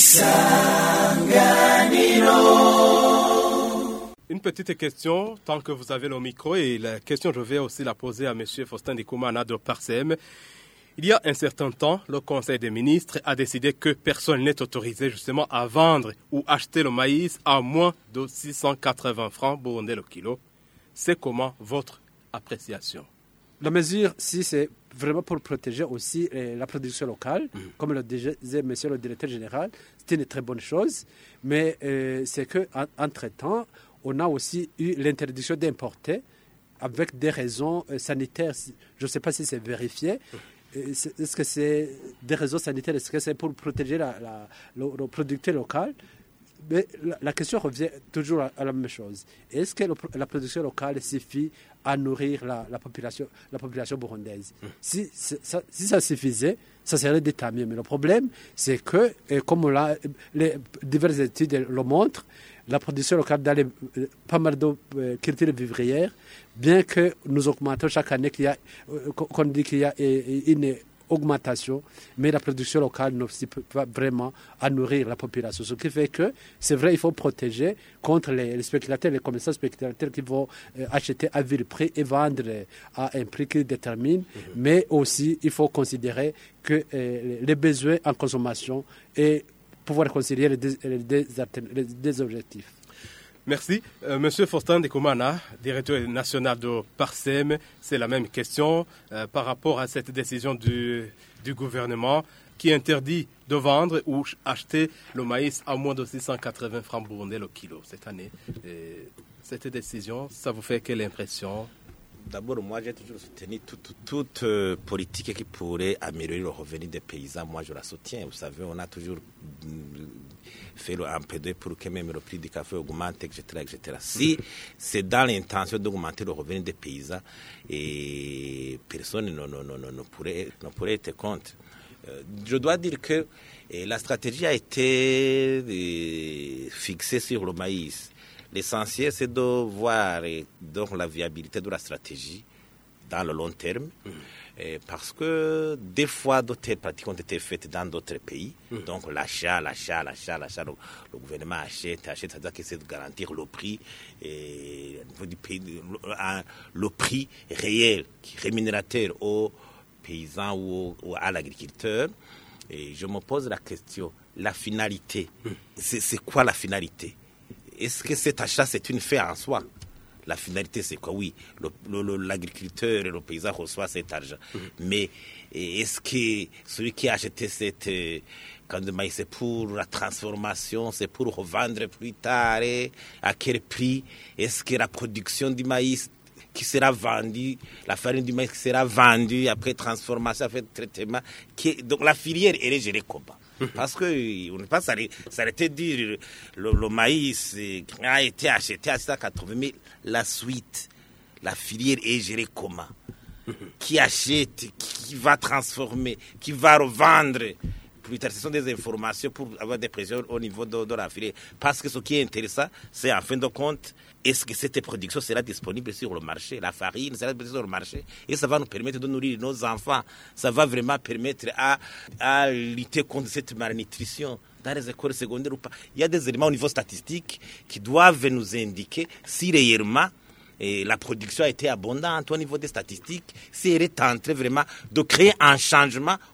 Une petite question, tant que vous avez le micro, et la question, je vais aussi la poser à M. Faustin Ndikoumana de Parsem. Il y a un certain temps, le Conseil des ministres a décidé que personne n'est autorisé justement à vendre ou acheter le maïs à moins de six cent quatre-vingts francs burundais le kilo. C'est comment votre appréciation? La mesure, si c'est vraiment pour protéger aussi eh, la production locale, mmh. comme le disait monsieur le directeur général, c'est une très bonne chose. Mais euh, c'est qu'entre-temps, on a aussi eu l'interdiction d'importer avec des raisons euh, sanitaires. Je ne sais pas si c'est vérifié. Mmh. Est-ce que c'est des raisons sanitaires? Est-ce que c'est pour protéger la, la, le, le producteur local? Mais la, la question revient toujours à, à la même chose. Est-ce que le, la production locale suffit à nourrir la, la, population, la population burundaise? mmh. si, ça, si ça suffisait, ça serait déterminé. Mais le problème, c'est que, comme la, les diverses études le montrent, la production locale dans les, pas mal de euh, cultures vivrières, bien que nous augmentons chaque année, qu'il y a, euh, qu'on dit qu'il y a une augmentation, mais la production locale ne peut pas vraiment à nourrir la population. Ce qui fait que, c'est vrai, il faut protéger contre les, les spéculateurs, les commerçants spéculateurs qui vont euh, acheter à vil prix et vendre à un prix qu'ils déterminent, mmh. mais aussi il faut considérer que euh, les besoins en consommation et pouvoir concilier les deux, les deux, les deux objectifs. Merci. Euh, Monsieur Faustin Ndikoumana, directeur national de Parsem, c'est la même question euh, par rapport à cette décision du, du gouvernement qui interdit de vendre ou acheter le maïs à moins de six cent quatre-vingts francs burundais le kilo cette année. Et cette décision, ça vous fait quelle impression? D'abord, moi, j'ai toujours soutenu toute, toute, toute euh, politique qui pourrait améliorer le revenu des paysans. Moi, je la soutiens. Vous savez, on a toujours mm, fait un plaidoyer pour que même le prix du café augmente, et cetera, et cetera. Si c'est dans l'intention d'augmenter le revenu des paysans, et personne ne, ne, ne, ne, pourrait, ne pourrait être contre. Euh, je dois dire que eh, la stratégie a été eh, fixée sur le maïs. L'essentiel, c'est de voir et donc, la viabilité de la stratégie dans le long terme, mmh. et parce que des fois, d'autres pratiques ont été faites dans d'autres pays. Mmh. Donc, l'achat, l'achat, l'achat, l'achat, le, le gouvernement achète, achète, c'est-à-dire qu'il essaie de garantir le prix, et, au niveau du pays, le, le prix réel, qui est rémunérateur aux paysans ou, ou à l'agriculteur. Et je me pose la question, la finalité, mmh. c'est, c'est quoi la finalité? Est-ce que cet achat, c'est une fin en soi? La finalité, c'est quoi? Oui, le, le, l'agriculteur et le paysan reçoivent cet argent. Mmh. Mais est-ce que celui qui a acheté cette canne de maïs, c'est pour la transformation, c'est pour revendre plus tard? Et à quel prix? Est-ce que la production du maïs qui sera vendue, la farine du maïs qui sera vendue après transformation, après traitement, qui, donc la filière, elle est gérée comment? Parce que on ne peut pas s'arrêter de dire le, le maïs a été acheté à cent quatre-vingt mille. La suite, la filière est gérée comment? Qui achète, qui va transformer, qui va revendre plus tard? Ce sont des informations pour avoir des pressions au niveau de, de la filière. Parce que ce qui est intéressant, c'est en fin de compte, est-ce que cette production sera disponible sur le marché? La farine sera disponible sur le marché et ça va nous permettre de nourrir nos enfants. Ça va vraiment permettre à, à lutter contre cette malnutrition dans les écoles secondaires ou pas. Il y a des éléments au niveau statistique qui doivent nous indiquer si réellement et la production a été abondante au niveau des statistiques, si elle est en train vraiment de créer un changement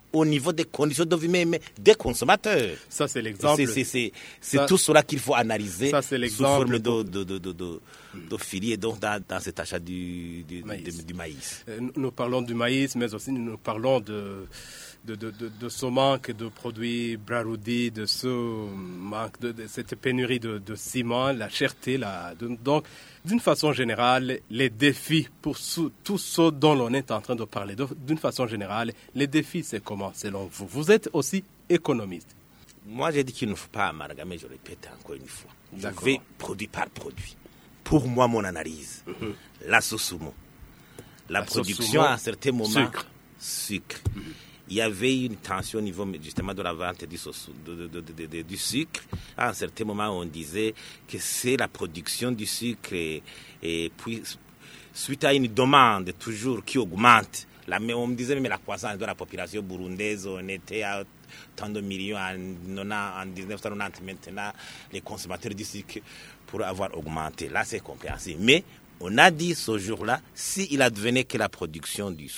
au niveau des conditions de vie même des consommateurs. Ça, c'est l'exemple. C'est, c'est, c'est, c'est tout cela qu'il faut analyser ça, c'est sous forme de, de, de, de, de, de filier, donc dans, dans cet achat du, du, maïs. Du, du maïs. Nous parlons du maïs, mais aussi nous parlons de, de, de, de, de ce manque de produits Braroudi, de ce manque de, de cette pénurie de, de ciment, la cherté. La, de, donc, d'une façon générale, les défis pour sou, tout ce dont l'on est en train de parler, de, d'une façon générale, les défis, c'est comment selon vous? Vous êtes aussi économiste. Moi, j'ai dit qu'il ne faut pas amalgamer, je répète encore une fois. D'accord. Je vais produit par produit. Pour moi, mon analyse, mm-hmm. la Sosumo, la, la production Sosumo, à un certain moment, sucre. sucre. Mm-hmm. Il y avait une tension au niveau justement de la vente du, de, de, de, de, du sucre. À un certain moment, on disait que c'est la production du sucre et, et puis, suite à une demande toujours qui augmente, la, on me disait mais la croissance de la population burundaise, on était à tant de millions en, en dix-neuf cent quatre-vingt-dix, maintenant les consommateurs du sucre pourraient avoir augmenté. Là, c'est compréhensible. Mais on a dit ce jour-là, s'il advenait que la production du,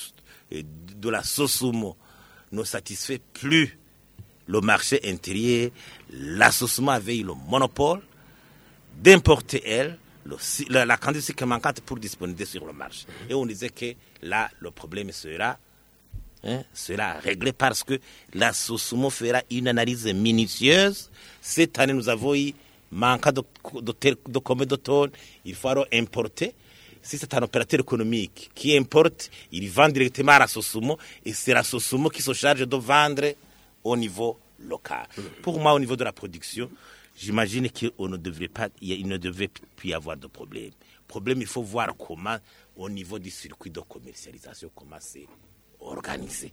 de la Sosumo ne satisfait plus le marché intérieur, la Sosumo avait eu le monopole d'importer, elle, le, la, la quantité de sucre manquante pour disponibiliser sur le marché. Et on disait que là, le problème sera, hein, sera réglé parce que la Sosumo fera une analyse minutieuse. Cette année, nous avons eu manque de, de, de, de combien de tonnes, il faut alors importer. Si c'est un opérateur économique qui importe, il vend directement à la Sosumo et c'est la Sosumo qui se charge de vendre au niveau local. Mmh. Pour moi, au niveau de la production, j'imagine qu'il ne devrait pas, il ne devrait plus y avoir de problème. Problème, il faut voir comment, au niveau du circuit de commercialisation, comment c'est organisé.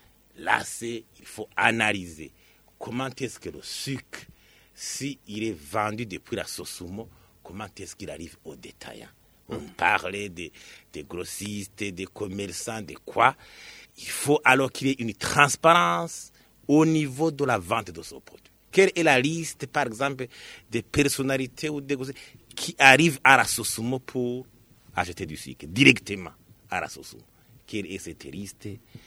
Là, c'est, il faut analyser comment est-ce que le sucre, s'il est vendu depuis la Sosumo, comment est-ce qu'il arrive aux détaillants. On parlait des, des grossistes, des commerçants, de quoi. Il faut alors qu'il y ait une transparence au niveau de la vente de ce produit. Quelle est la liste, par exemple, des personnalités ou des grossistes qui arrivent à la Sosumo pour acheter du sucre directement à la Sosumo? Quelle est cette liste?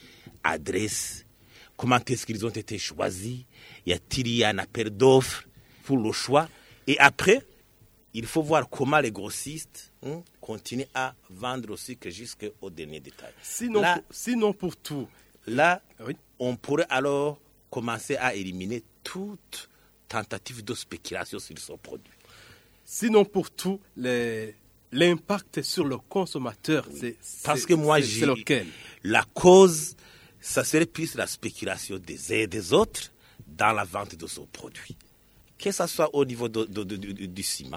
Adresse? Comment est-ce qu'ils ont été choisis? Y a-t-il y a un appel d'offres pour le choix? Et après, il faut voir comment les grossistes hein, continuent à vendre le sucre jusqu'au dernier détail. Sinon, là, pour, sinon pour tout. Là, oui. On pourrait alors commencer à éliminer toute tentative de spéculation sur ce produit. Sinon pour tout, les, l'impact sur le consommateur, oui. c'est, Parce c'est, que moi, c'est, j'ai, c'est lequel? La cause, ça serait plus la spéculation des uns et des autres dans la vente de ce produit. Que ce soit au niveau de, de, de, de, du ciment.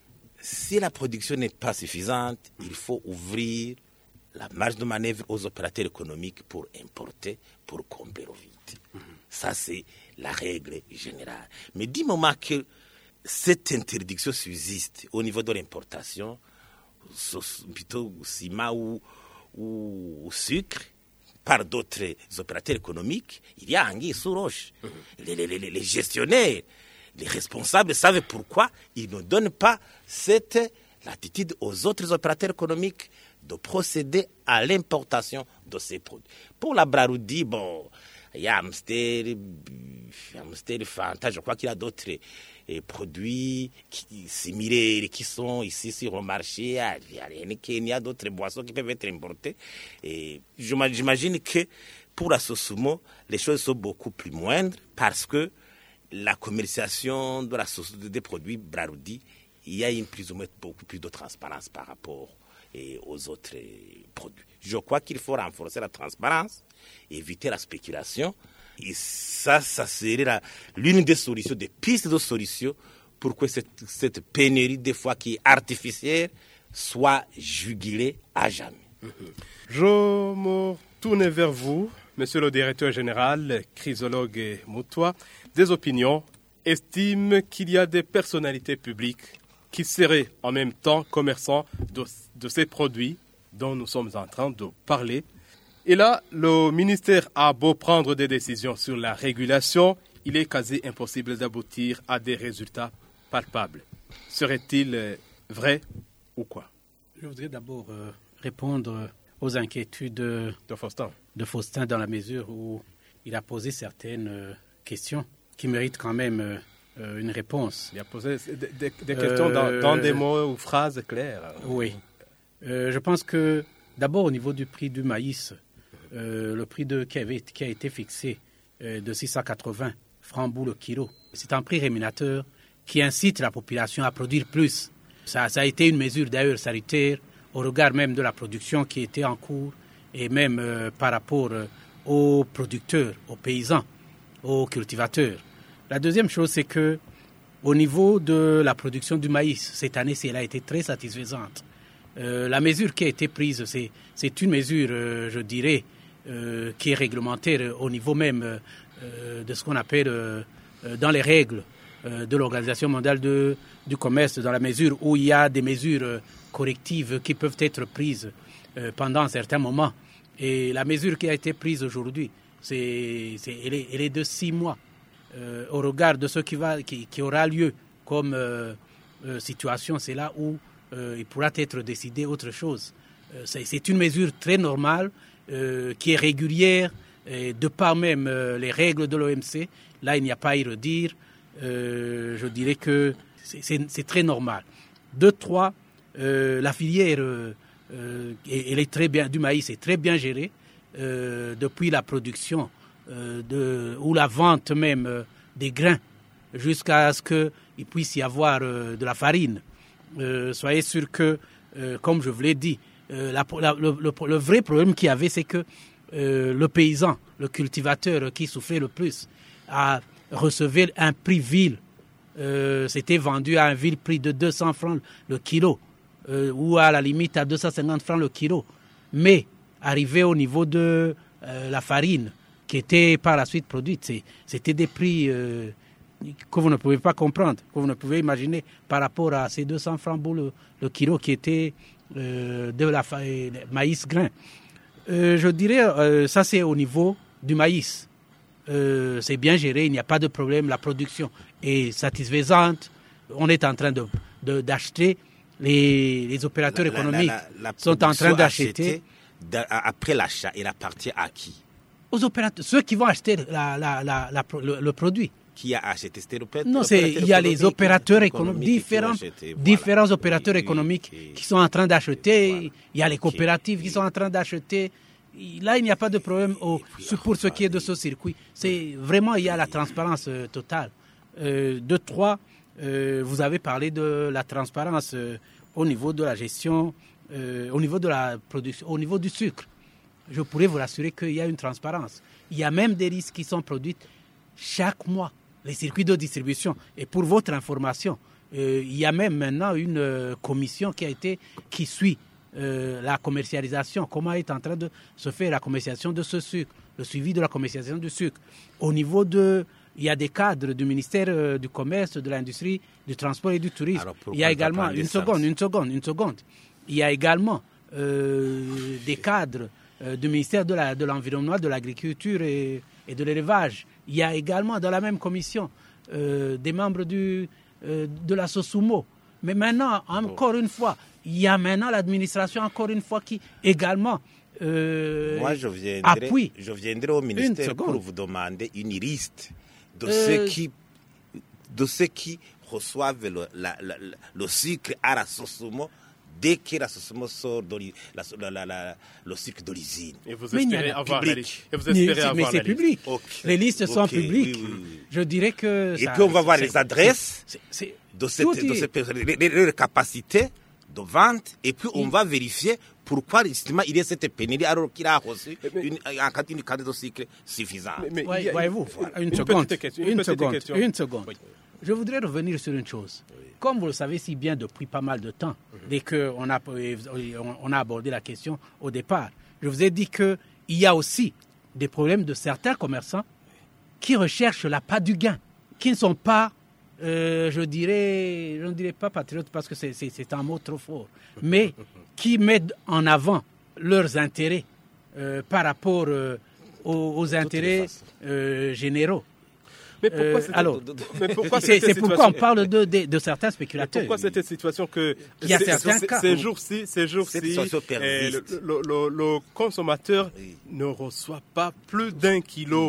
Si la production n'est pas suffisante, il faut ouvrir la marge de manœuvre aux opérateurs économiques pour importer, pour combler au vide. Mm-hmm. Ça, c'est la règle générale. Mais du moment que cette interdiction subsiste au niveau de l'importation, plutôt ciment ou, ou, ou sucre, par d'autres opérateurs économiques, il y a anguille sous roche. Mm-hmm. Les, les, les, les gestionnaires, les responsables savent pourquoi ils ne donnent pas cette latitude aux autres opérateurs économiques de procéder à l'importation de ces produits. Pour la Braroudi, bon, il y a Amstel, Amstel, Fanta, je crois qu'il y a d'autres eh, produits qui, similaires qui sont ici sur le marché. Il y a d'autres boissons qui peuvent être importées. Et j'imagine que pour la Sosumo, les choses sont beaucoup plus moindres parce que la commercialisation de la, des produits Braroudi, il y a une plus ou moins beaucoup plus de transparence par rapport et, aux autres et, produits. Je crois qu'il faut renforcer la transparence, éviter la spéculation. Et ça, ça serait la, l'une des solutions, des pistes de solutions pour que cette, cette pénurie, des fois qui est artificielle, soit jugulée à jamais. Je me tourne vers vous, monsieur le directeur général, chrysologue Moutoua. Des opinions estiment qu'il y a des personnalités publiques qui seraient en même temps commerçants de, de ces produits dont nous sommes en train de parler. Et là, le ministère a beau prendre des décisions sur la régulation, il est quasi impossible d'aboutir à des résultats palpables. Serait-il vrai ou quoi? Je voudrais d'abord euh, répondre aux inquiétudes de, de Faustin. de Faustin dans la mesure où il a posé certaines euh, questions qui méritent quand même euh, une réponse. Il a posé des, des, des questions euh, dans, dans des mots ou phrases claires. Oui. Euh, je pense que d'abord au niveau du prix du maïs, euh, le prix de, qui, avait, qui a été fixé euh, de six cent quatre-vingts francs bout le kilo, c'est un prix rémunérateur qui incite la population à produire plus. Ça, ça a été une mesure d'ailleurs salutaire au regard même de la production qui était en cours et même euh, par rapport euh, aux producteurs, aux paysans, aux cultivateurs. La deuxième chose, c'est que au niveau de la production du maïs, cette année, elle a été très satisfaisante. Euh, la mesure qui a été prise, c'est, c'est une mesure, euh, je dirais, euh, qui est réglementaire au niveau même euh, de ce qu'on appelle euh, dans les règles euh, de l'Organisation mondiale de, du commerce, dans la mesure où il y a des mesures euh, correctives qui peuvent être prises euh, pendant un certain moment. Et la mesure qui a été prise aujourd'hui, c'est, c'est, elle, est, elle est de six mois euh, au regard de ce qui, va, qui, qui aura lieu comme euh, euh, situation. C'est là où euh, il pourra être décidé autre chose. Euh, c'est, c'est une mesure très normale euh, qui est régulière et de par même euh, les règles de l'O M C. Là, il n'y a pas à y redire. Euh, je dirais que c'est, c'est, c'est très normal. Deux, trois, euh, la filière euh, euh, elle est très bien, du maïs est très bien gérée euh, depuis la production euh, de, ou la vente même euh, des grains jusqu'à ce qu'il puisse y avoir euh, de la farine. Euh, soyez sûr que, euh, comme je vous l'ai dit, euh, la, la, le, le, le vrai problème qu'il y avait, c'est que euh, le paysan, le cultivateur qui souffrait le plus, a recevé un prix vil. Euh, c'était vendu à un vil prix de deux cents francs le kilo, euh, ou à la limite à deux cent cinquante francs le kilo. Mais arrivé au niveau de euh, la farine, qui était par la suite produite, c'est, c'était des prix euh, que vous ne pouvez pas comprendre, que vous ne pouvez imaginer par rapport à ces deux cents francs le, le kilo qui était euh, de la euh, maïs grain. Euh, je dirais, euh, ça c'est au niveau du maïs. Euh, c'est bien géré, il n'y a pas de problème, la production est satisfaisante. On est en train de, de, d'acheter, les, les opérateurs la, économiques la, la, la sont en train d'acheter. Après l'achat, il appartient à qui? Aux opérateurs, ceux qui vont acheter la, la, la, la, le, le produit. Qui a acheté? C'était l'opérateur? Non, c'est, il y a les opérateurs économiques, différents, acheté, voilà. différents opérateurs oui, économiques oui, qui sont en train d'acheter. Voilà. Il y a les coopératives oui. qui sont en train d'acheter. Là, il n'y a pas de problème au, puis, pour ce qui est de ce circuit. C'est vraiment, il y a la transparence euh, totale. Euh, de trois, euh, vous avez parlé de la transparence euh, au niveau de la gestion, euh, au niveau de la production, au niveau du sucre. Je pourrais vous rassurer qu'il y a une transparence. Il y a même des risques qui sont produits chaque mois, les circuits de distribution. Et pour votre information, euh, il y a même maintenant une euh, commission qui a été, qui suit Euh, la commercialisation, comment est en train de se faire la commercialisation de ce sucre, le suivi de la commercialisation du sucre. Au niveau de, il y a des cadres du ministère euh, du Commerce, de l'Industrie, du Transport et du Tourisme. Alors, il y a également, une seconde, une seconde, une seconde. Il y a également euh, des cadres euh, du ministère de, la, de l'Environnement, de l'Agriculture et, et de l'Élevage. Il y a également dans la même commission euh, des membres du, euh, de la SOSUMO. Mais maintenant, encore une fois, il y a maintenant l'administration, encore une fois, qui également euh, Moi, je viendrai, appuie. Je viendrai au ministère pour vous demander une liste de, euh, ceux, qui, de ceux qui reçoivent le, la, la, le sucre à la SOSUMO dès que la SOSUMO sort la, la, la, la, le sucre de l'usine. Et vous espérez avoir public. la liste. Et vous espérez mais, avoir mais c'est la public. Liste. Okay. Les listes okay. sont publiques. Oui, oui, oui. Je dirais que... Et ça, puis on va voir les adresses c'est, c'est, de cette, de cette, les, les, les capacités de vente, et puis on va vérifier pourquoi justement il y a cette pénurie alors qu'il a reçu mais, une, une quantité de sucre suffisante. Mais, mais, ouais, voyez-vous, une, une seconde, question, une, une seconde, question. une seconde. Oui. Je voudrais revenir sur une chose. Oui. Comme vous le savez si bien depuis pas mal de temps, mm-hmm. dès qu'on a, on a abordé la question au départ, je vous ai dit qu'il y a aussi des problèmes de certains commerçants qui recherchent l'appât du gain, qui ne sont pas Euh, je dirais, je ne dirais pas patriote parce que c'est, c'est, c'est un mot trop fort, mais qui mettent en avant leurs intérêts euh, par rapport euh, aux, aux intérêts euh, généraux. Mais pourquoi, euh, alors, mais pourquoi c'est, c'est pourquoi on parle de, de, de certains spéculateurs. Mais pourquoi cette situation que il y a certains ces, cas ces jours-ci, ces jours-ci, le, le, le, le consommateur oui. ne reçoit pas plus d'un kilo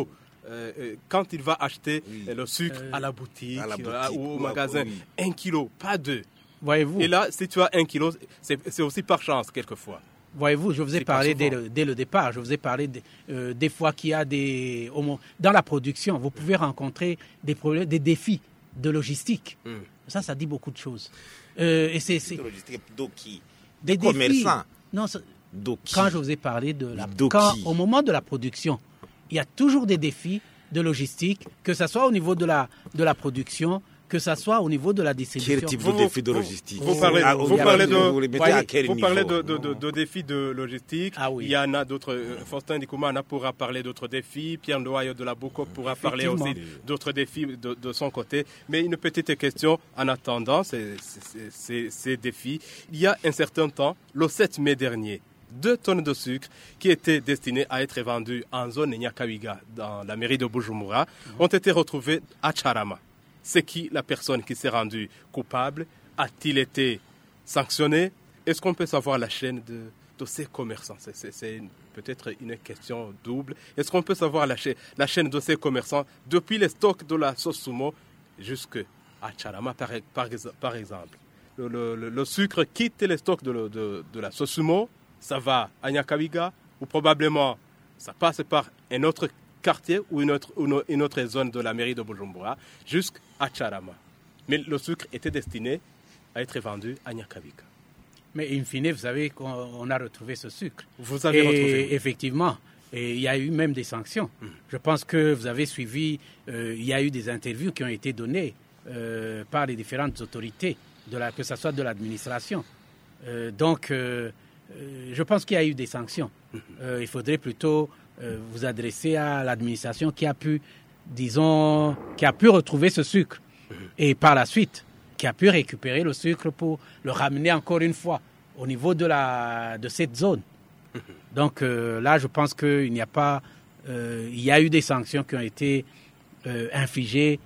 euh, quand il va acheter oui. le sucre euh, à la boutique, à la boutique euh, ou au magasin, oui. un kilo, pas deux. Voyez-vous. Et là, si tu as un kilo, c'est, c'est aussi par chance quelquefois. Voyez-vous, je vous ai c'est parlé dès le, dès le départ, je vous ai parlé de, euh, des fois qu'il y a des... Dans la production, vous pouvez rencontrer des problèmes, des défis de logistique. Mm. Ça, ça dit beaucoup de choses. Euh, et c'est, c'est... De logistique, d'où Des commerçants. Non, quand je vous ai parlé de la... Quand, au moment de la production, il y a toujours des défis de logistique, que ce soit au niveau de la, de la production, que ce soit au niveau de la distribution. Quel type de défi de logistique? Vous parlez, ah, vous parlez de, vous vous parlez de, de, de, de défis de logistique. Ah, oui. Il y en a d'autres. Faustin Ndikoumana pourra parler d'autres défis. Pierre Ndoye de la Boko pourra parler aussi d'autres défis de, de son côté. Mais une petite question en attendant ces, ces, ces, ces défis. Il y a un certain temps, le sept mai dernier, deux tonnes de sucre qui étaient destinées à être vendues en zone Nyakawiga, dans la mairie de Bujumbura, ont été retrouvées à Tcharama. C'est qui la personne qui s'est rendue coupable? A-t-il été sanctionné? Est-ce qu'on peut savoir la chaîne de, de ces commerçants? C'est, c'est, c'est une, peut-être une question double. Est-ce qu'on peut savoir la, cha- la chaîne de ces commerçants depuis les stocks de la Sosumo jusqu'à Tcharama, par, par, par exemple? Le, le, le sucre quitte les stocks de, de, de la Sosumo, ça va à Nyakawiga, ou probablement ça passe par un autre quartier ou une autre, une autre zone de la mairie de Bujumbura jusqu'à Tcharama. Mais le sucre était destiné à être vendu à Nyakawiga. Mais in fine, vous savez qu'on a retrouvé ce sucre. Vous avez et retrouvé. Effectivement. Et il y a eu même des sanctions. Mmh. Je pense que vous avez suivi, euh, il y a eu des interviews qui ont été données euh, par les différentes autorités, de la, que ce soit de l'administration. Euh, donc, euh, euh, je pense qu'il y a eu des sanctions. Mmh. Euh, il faudrait plutôt... Euh, vous adresser à l'administration qui a pu, disons, qui a pu retrouver ce sucre mmh. et par la suite, qui a pu récupérer le sucre pour le ramener encore une fois au niveau de, la, de cette zone. Mmh. Donc euh, là, je pense qu'il n'y a pas, euh, il y a eu des sanctions qui ont été euh, infligées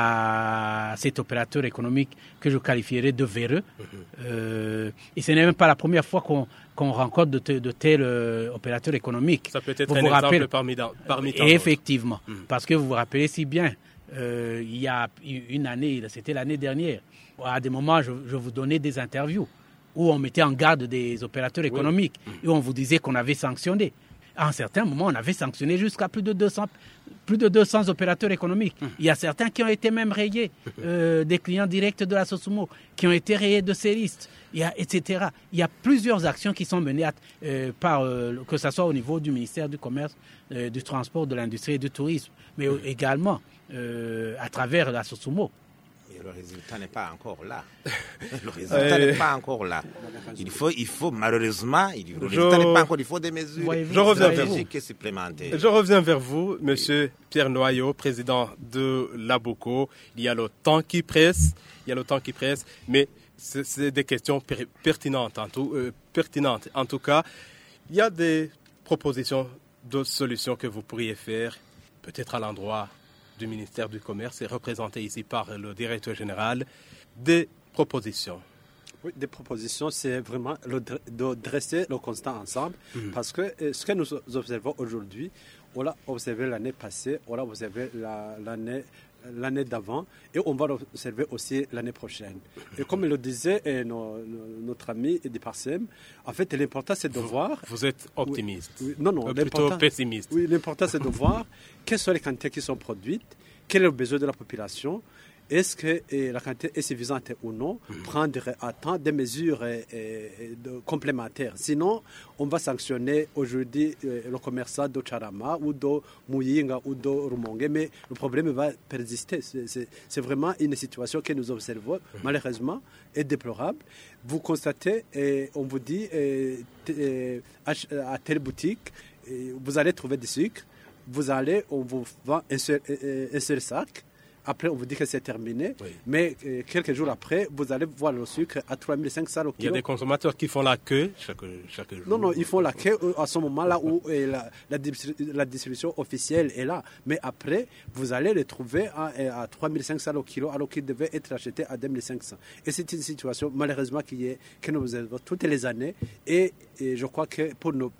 à cet opérateur économique que je qualifierais de véreux. Mmh. Euh, et ce n'est même pas la première fois qu'on qu'on rencontre de, te, de tels euh, opérateurs économiques. Ça peut être vous un vous exemple rappelez, parmi, parmi tant effectivement, mmh. parce que vous vous rappelez si bien, euh, il y a une année, c'était l'année dernière, à des moments, je, je vous donnais des interviews où on mettait en garde des opérateurs économiques oui. mmh. et on vous disait qu'on avait sanctionné. À un certain moment, on avait sanctionné jusqu'à plus de deux cents, plus de deux cents opérateurs économiques. Mmh. Il y a certains qui ont été même rayés, euh, des clients directs de la Sosumo, qui ont été rayés de ces listes, il y a, et cetera. Il y a plusieurs actions qui sont menées, à, euh, par, euh, que ce soit au niveau du ministère du Commerce, euh, du Transport, de l'Industrie et du Tourisme, mais mmh. également euh, à travers la Sosumo. Le résultat n'est pas encore là. Le résultat euh... n'est pas encore là. Il faut, il faut malheureusement, il, le résultat je... n'est pas encore. Il faut des mesures je reviens vers vous. supplémentaires. Je reviens vers vous, Monsieur Pierre Ndoye, président de l'Aboko. Il y a le temps qui presse, il y a le temps qui presse, mais c'est, c'est des questions per- pertinentes, en tout, euh, pertinentes. En tout cas, il y a des propositions de solutions que vous pourriez faire, peut-être à l'endroit du ministère du Commerce, est représenté ici par le directeur général, des propositions. Oui, des propositions, c'est vraiment le, de dresser le constat ensemble, mmh. parce que ce que nous observons aujourd'hui, on l'a observé l'année passée, on l'a observé la, l'année, l'année d'avant, et on va l'observer aussi l'année prochaine. Et comme le disait eh, no, no, notre ami Edi Parsem, en fait, l'important c'est de vous, voir... Vous êtes optimiste, oui, oui, non, non, plutôt pessimiste. Oui, l'important c'est de voir quelles sont les quantités qui sont produites, quel est le besoin de la population, est-ce que eh, la quantité est suffisante ou non, mmh. prendre à temps des mesures eh, eh, de, complémentaires. Sinon, on va sanctionner aujourd'hui eh, le commerçant de Tcharama ou de Muyinga ou de Rumongue, mais le problème va persister. C'est, c'est, c'est vraiment une situation que nous observons, mmh. malheureusement, et déplorable. Vous constatez, et on vous dit, et, et, à, à telle boutique, et vous allez trouver du sucre, vous allez, on vous vend un seul, un seul sac. Après, on vous dit que c'est terminé, oui. mais euh, quelques jours après, vous allez voir le sucre à trois mille cinq cents au kilo. Il y a des consommateurs qui font la queue chaque, chaque jour. Non, non, ils font la queue à ce moment-là où euh, la, la, la distribution officielle est là. Mais après, vous allez les trouver à, à trois mille cinq cents au kilo, alors qu'ils devaient être achetés à deux mille cinq cents. Et c'est une situation, malheureusement, qui est, que nous avons toutes les années. Et, et je crois que pour ne pas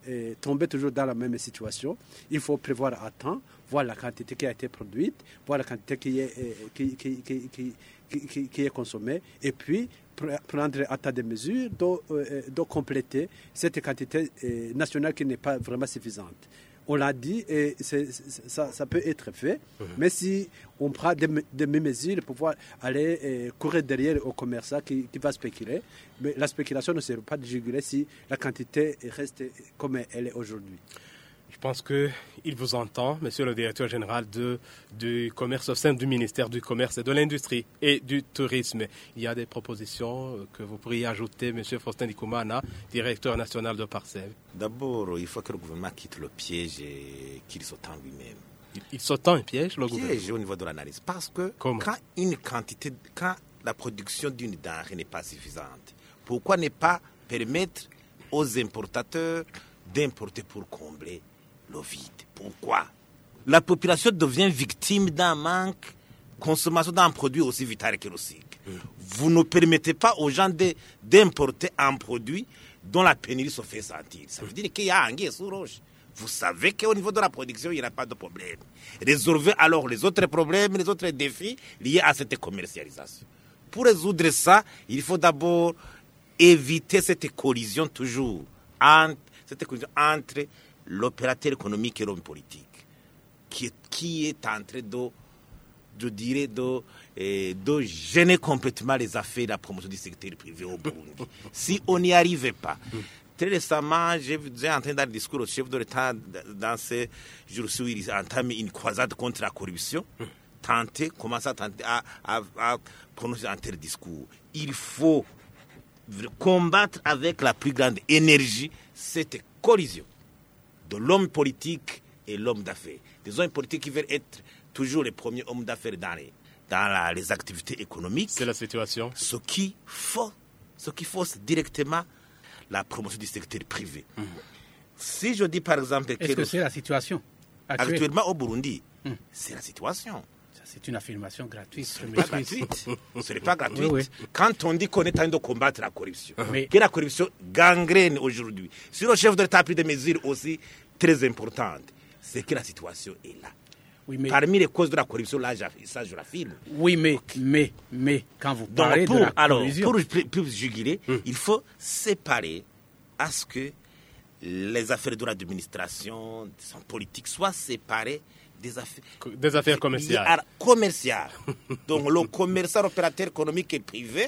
euh, tomber toujours dans la même situation. Il faut prévoir à temps, voir la quantité qui a été produite, voir la quantité qui est, euh, qui, qui, qui, qui, qui, qui est consommée, et puis pr- prendre à temps des mesures de, euh, de compléter cette quantité euh, nationale qui n'est pas vraiment suffisante. On l'a dit, et c'est, c'est, ça, ça peut être fait, mmh. mais si on prend des, des mesures pour pouvoir aller euh, courir derrière au commerçant qui, qui va spéculer, mais la spéculation ne sera pas de juguler si la quantité reste comme elle est aujourd'hui. Je pense qu'il vous entend, monsieur le directeur général de, du commerce au sein du ministère du Commerce et de l'Industrie et du Tourisme. Il y a des propositions que vous pourriez ajouter, monsieur Faustin Ndikumana, directeur national de Parsem. D'abord, il faut que le gouvernement quitte le piège et qu'il s'attend lui-même. Il, il s'attend un piège, le piège gouvernement Piège au niveau de l'analyse. Parce que Comment? quand une quantité, quand la production d'une denrée n'est pas suffisante, pourquoi ne pas permettre aux importateurs d'importer pour combler le vide? Pourquoi? La population devient victime d'un manque, consommation d'un produit aussi vital que le sucre. Mm. Vous ne permettez pas aux gens de, d'importer un produit dont la pénurie se fait sentir. Ça veut dire qu'il y a anguille sous roche. Vous savez qu'au niveau de la production, il n'y a pas de problème. Résolvez alors les autres problèmes, les autres défis liés à cette commercialisation. Pour résoudre ça, il faut d'abord éviter cette collision toujours entre, cette collision entre l'opérateur économique et l'homme politique, qui est, qui est en train de, de, dire, de, eh, de gêner complètement les affaires et la promotion du secteur privé au Burundi. Si on n'y arrivait pas. Très récemment, j'ai entendu dans le discours au chef de l'État, dans ces jours-ci où il entame une croisade contre la corruption, tenter, commencer à, tenter, à, à, à prononcer un tel discours. Il faut combattre avec la plus grande énergie cette collision de l'homme politique et l'homme d'affaires. Des hommes politiques qui veulent être toujours les premiers hommes d'affaires dans les, dans la, les activités économiques. C'est la situation. Ce qui faut, ce qui fausse directement la promotion du secteur privé. Mmh. Si je dis par exemple... Est-ce que, que c'est la situation actuelle? Actuellement au Burundi, mmh. c'est la situation. C'est une affirmation gratuite. Ce n'est pas gratuit. Ce n'est pas gratuit. Oui, oui. Quand on dit qu'on est en train de combattre la corruption, Mais... que la corruption gangrène aujourd'hui, si le chef de l'État a pris des mesures aussi très importantes, c'est que la situation est là. Oui, mais... Parmi les causes de la corruption, là, ça je l'affirme. Oui, mais, mais, mais, quand vous parlez Donc, pour, de la alors, corruption... pour, pour juguler, hum. il faut séparer à ce que les affaires de l'administration, son politique, soient séparées des affaires, des affaires commerciales. commerciales. Donc, le commerçant, l'opérateur économique et privé,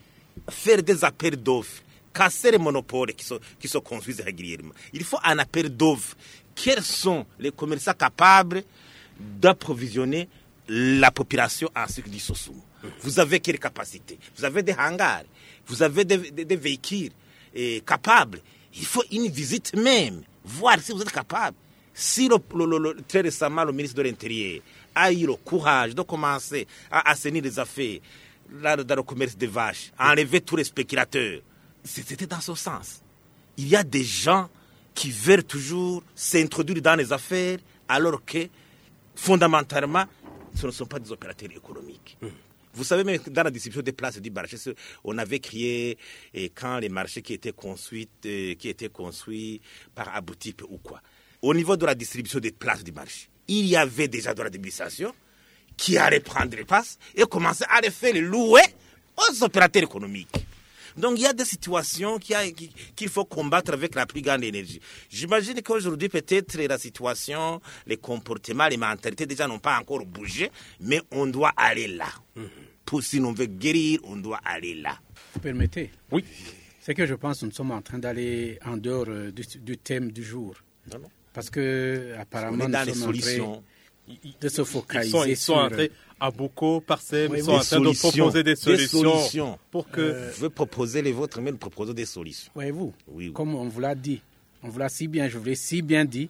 faire des appels d'offres, casser les monopoles qui se, qui se construisent régulièrement. Il faut un appel d'offres. Quels sont les commerçants capables d'approvisionner la population en sucre du Sosumo? Vous avez quelle capacité? Vous avez des hangars, vous avez des, des, des véhicules eh, capables. Il faut une visite même, voir si vous êtes capable. Si le, le, le, très récemment le ministre de l'Intérieur a eu le courage de commencer à assainir les affaires là, dans le commerce des vaches, à enlever tous les spéculateurs, c'était dans ce sens. Il y a des gens qui veulent toujours s'introduire dans les affaires alors que fondamentalement ce ne sont pas des opérateurs économiques. Mmh. Vous savez, même dans la distribution des places du marché, on avait créé et quand les marchés qui étaient construits, euh, qui étaient construits par Aboutip ou quoi. Au niveau de la distribution des places du marché, il y avait déjà de l'administration qui allait prendre les places et commencer à les faire louer aux opérateurs économiques. Donc il y a des situations qu'il, a, qu'il faut combattre avec la plus grande énergie. J'imagine qu'aujourd'hui, peut-être la situation, les comportements, les mentalités déjà n'ont pas encore bougé, mais on doit aller là. Mmh. Pour si l'on veut guérir, on doit aller là. Vous permettez? Oui. C'est que je pense que nous sommes en train d'aller en dehors du, du thème du jour. Non, non. Parce que apparemment, nous sommes solutions. en train de se focaliser ils sont, ils sont sur... en train, à beaucoup, par ces, oui, ils sont oui. en train de proposer des solutions. Des solutions. Pour que... Euh, je veux proposer les vôtres, mais nous proposons des solutions. Voyez-vous, oui, oui. Comme on vous l'a dit, on vous l'a si bien, je vous l'ai si bien dit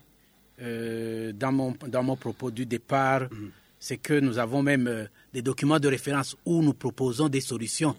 euh, dans, mon, dans mon propos du départ, mm-hmm. c'est que nous avons même euh, des documents de référence où nous proposons des solutions.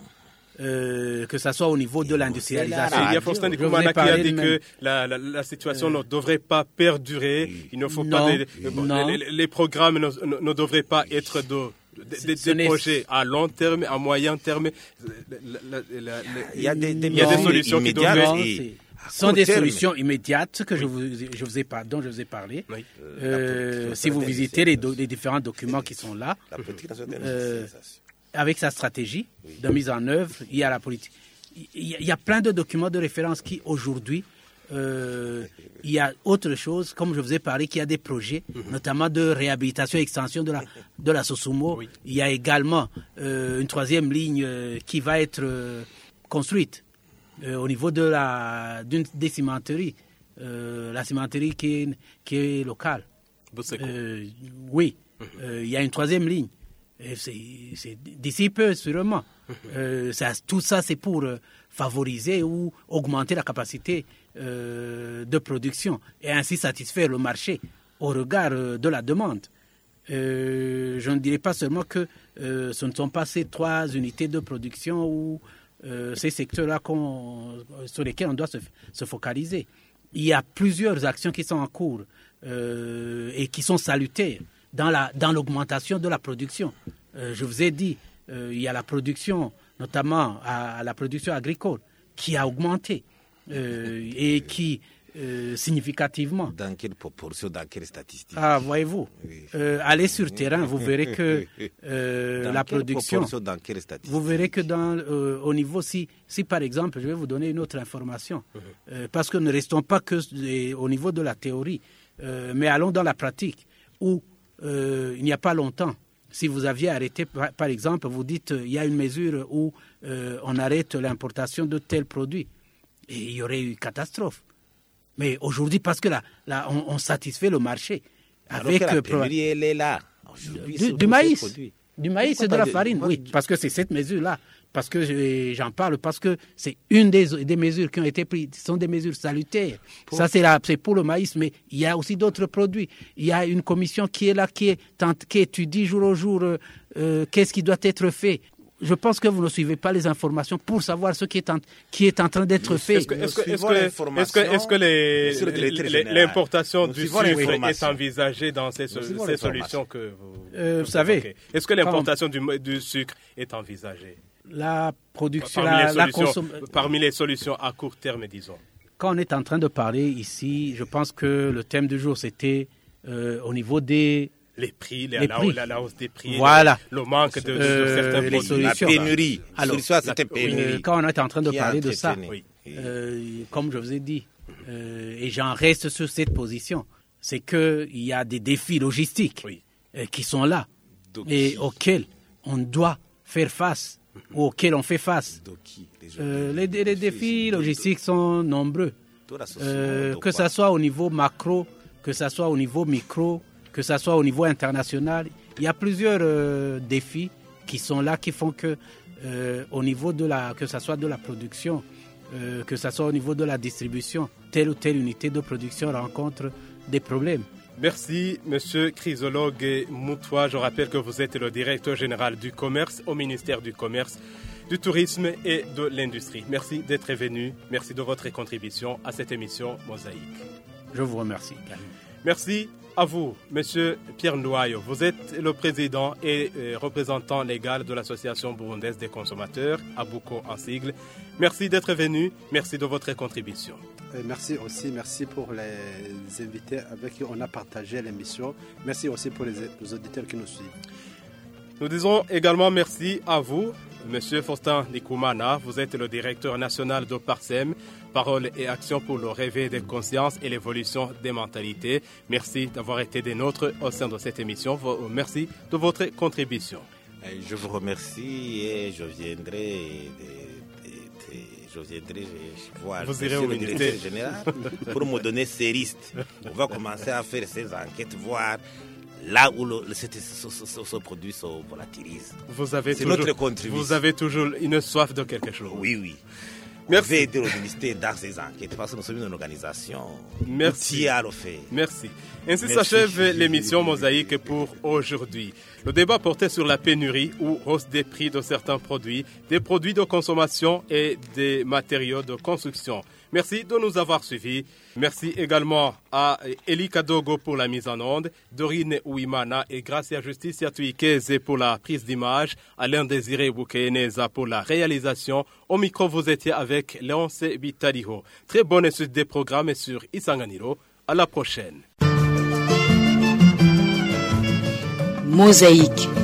Euh, que ce soit au niveau de l'industrialisation. Il y a Faustin Ndikumana qui a dit que la, la, la situation euh, ne devrait pas perdurer. Il ne faut non, pas des, non. Les, les programmes ne, ne, ne devraient pas être de, de, de, des projets à long terme, à moyen terme. La, la, la, il y a des, des, il y a des solutions qui devraient. Et sont des terme. solutions immédiates que oui. je, vous, je vous ai, dont je vous ai parlé. Oui. Euh, si vous visitez les, do, les différents documents qui sont là, euh, avec sa stratégie oui. de mise en œuvre, il y a la politique. Il y a plein de documents de référence qui, aujourd'hui, euh, il y a autre chose, comme je vous ai parlé, qu'il y a des projets, mm-hmm. notamment de réhabilitation et extension de la, de la Sosumo. Oui. Il y a également euh, une troisième ligne euh, qui va être euh, construite euh, au niveau de la, d'une des cimenteries, euh, la cimenterie qui est, qui est locale. Euh, oui, mm-hmm. euh, il y a une troisième ligne. C'est, c'est d'ici peu, sûrement. Euh, ça, tout ça, c'est pour euh, favoriser ou augmenter la capacité euh, de production et ainsi satisfaire le marché au regard euh, de la demande. Euh, je ne dirais pas seulement que euh, ce ne sont pas ces trois unités de production ou euh, ces secteurs-là qu'on, sur lesquels on doit se, se focaliser. Il y a plusieurs actions qui sont en cours euh, et qui sont salutaires dans, la, dans l'augmentation de la production. Euh, je vous ai dit, euh, il y a la production, notamment à, à la production agricole, qui a augmenté euh, et qui, euh, significativement... Dans quelle proportion, dans quelle statistique? Ah, voyez-vous, oui. euh, allez sur le terrain, vous verrez que euh, dans la quelle production... Dans quelle statistique? Vous verrez que dans, euh, au niveau, si, si par exemple, je vais vous donner une autre information, uh-huh. euh, parce que ne restons pas que euh, au niveau de la théorie, euh, mais allons dans la pratique, où euh, il n'y a pas longtemps, si vous aviez arrêté, par, par exemple, vous dites il y a une mesure où euh, on arrête l'importation de tels produits, et il y aurait eu catastrophe. Mais aujourd'hui, parce que là, là on, on satisfait le marché. Alors avec que la pénurie, elle est là. Du, du maïs. Du maïs et de la farine, oui. Parce que c'est cette mesure-là. Parce que j'en parle, parce que c'est une des, des mesures qui ont été prises. Ce sont des mesures salutaires. Pour... Ça, c'est, la, c'est pour le maïs, mais il y a aussi d'autres produits. Il y a une commission qui est là, qui, est, qui étudie jour au jour euh, euh, qu'est-ce qui doit être fait. Je pense que vous ne suivez pas les informations pour savoir ce qui est en, qui est en train d'être fait. Est-ce que, est-ce que, est-ce que, est-ce que, est-ce que les, les, l'importation du sucre est envisagée dans ces, ces solutions que vous, euh, vous savez okay. Est-ce que l'importation du, du sucre est envisagée? La production, parmi, la, les la consom... parmi les solutions à court terme, disons. Quand on est en train de parler ici, je pense que le thème du jour, c'était euh, au niveau des... Les prix, les les la, prix. La, la hausse des prix, voilà. le, le manque de, euh, de certains produits. Solutions. La pénurie. Alors, la, c'était pénurie. Euh, quand on est en train de Qui parler de ça, oui. euh, comme je vous ai dit, euh, et j'en reste sur cette position, c'est qu'il y a des défis logistiques oui. euh, qui sont là Donc, et auxquels on doit faire face, mm-hmm. ou auxquels on fait face. Euh, les, les défis logistiques sont nombreux, euh, que ce soit au niveau macro, que ce soit au niveau micro, que ce soit au niveau international. Il y a plusieurs euh, défis qui sont là, qui font que, euh, au niveau de la, que ce soit de la production, euh, que ce soit au niveau de la distribution, telle ou telle unité de production rencontre des problèmes. Merci, Monsieur Chrysologue Moutoua. Je rappelle que vous êtes le directeur général du commerce au ministère du Commerce, du Tourisme et de l'Industrie. Merci d'être venu. Merci de votre contribution à cette émission Mosaïque. Je vous remercie. Merci à vous, Monsieur Pierre Ndouayo. Vous êtes le président et euh, représentant légal de l'Association burundaise des consommateurs, ABUCO en sigle. Merci d'être venu. Merci de votre contribution. Et merci aussi, merci pour les invités avec qui on a partagé l'émission. Merci aussi pour les, les auditeurs qui nous suivent. Nous disons également merci à vous, Monsieur Faustin Nikoumana. Vous êtes le directeur national de Parsem, Parole et Action pour le réveil des consciences et l'évolution des mentalités. Merci d'avoir été des nôtres au sein de cette émission. Merci de votre contribution. Je vous remercie et je viendrai, je viendrai voir vous irez au le directeur général pour me donner ces listes. On va commencer à faire ces enquêtes, voir là où le, ce, ce, ce, ce produit se volatilise. Vous avez, C'est toujours, notre contribution. Vous avez toujours une soif de quelque chose. Oui, oui. Merci. On veut aider le ministère dans ces enquêtes parce que nous sommes une organisation Merci. à le faire. Merci. Ainsi Merci. s'achève l'émission Mosaïque pour aujourd'hui. Le débat portait sur la pénurie ou hausse des prix de certains produits, des produits de consommation et des matériaux de construction. Merci de nous avoir suivis. Merci également à Eli Kadogo pour la mise en onde, Dorine Ouimana et Gracia Justicia Tuikeze pour la prise d'image, Alain Désiré Boukéneza pour la réalisation. Au micro, vous étiez avec avec Léonce Bitariho. Très bonne suite des programmes sur Isanganiro. À la prochaine. Mosaïque.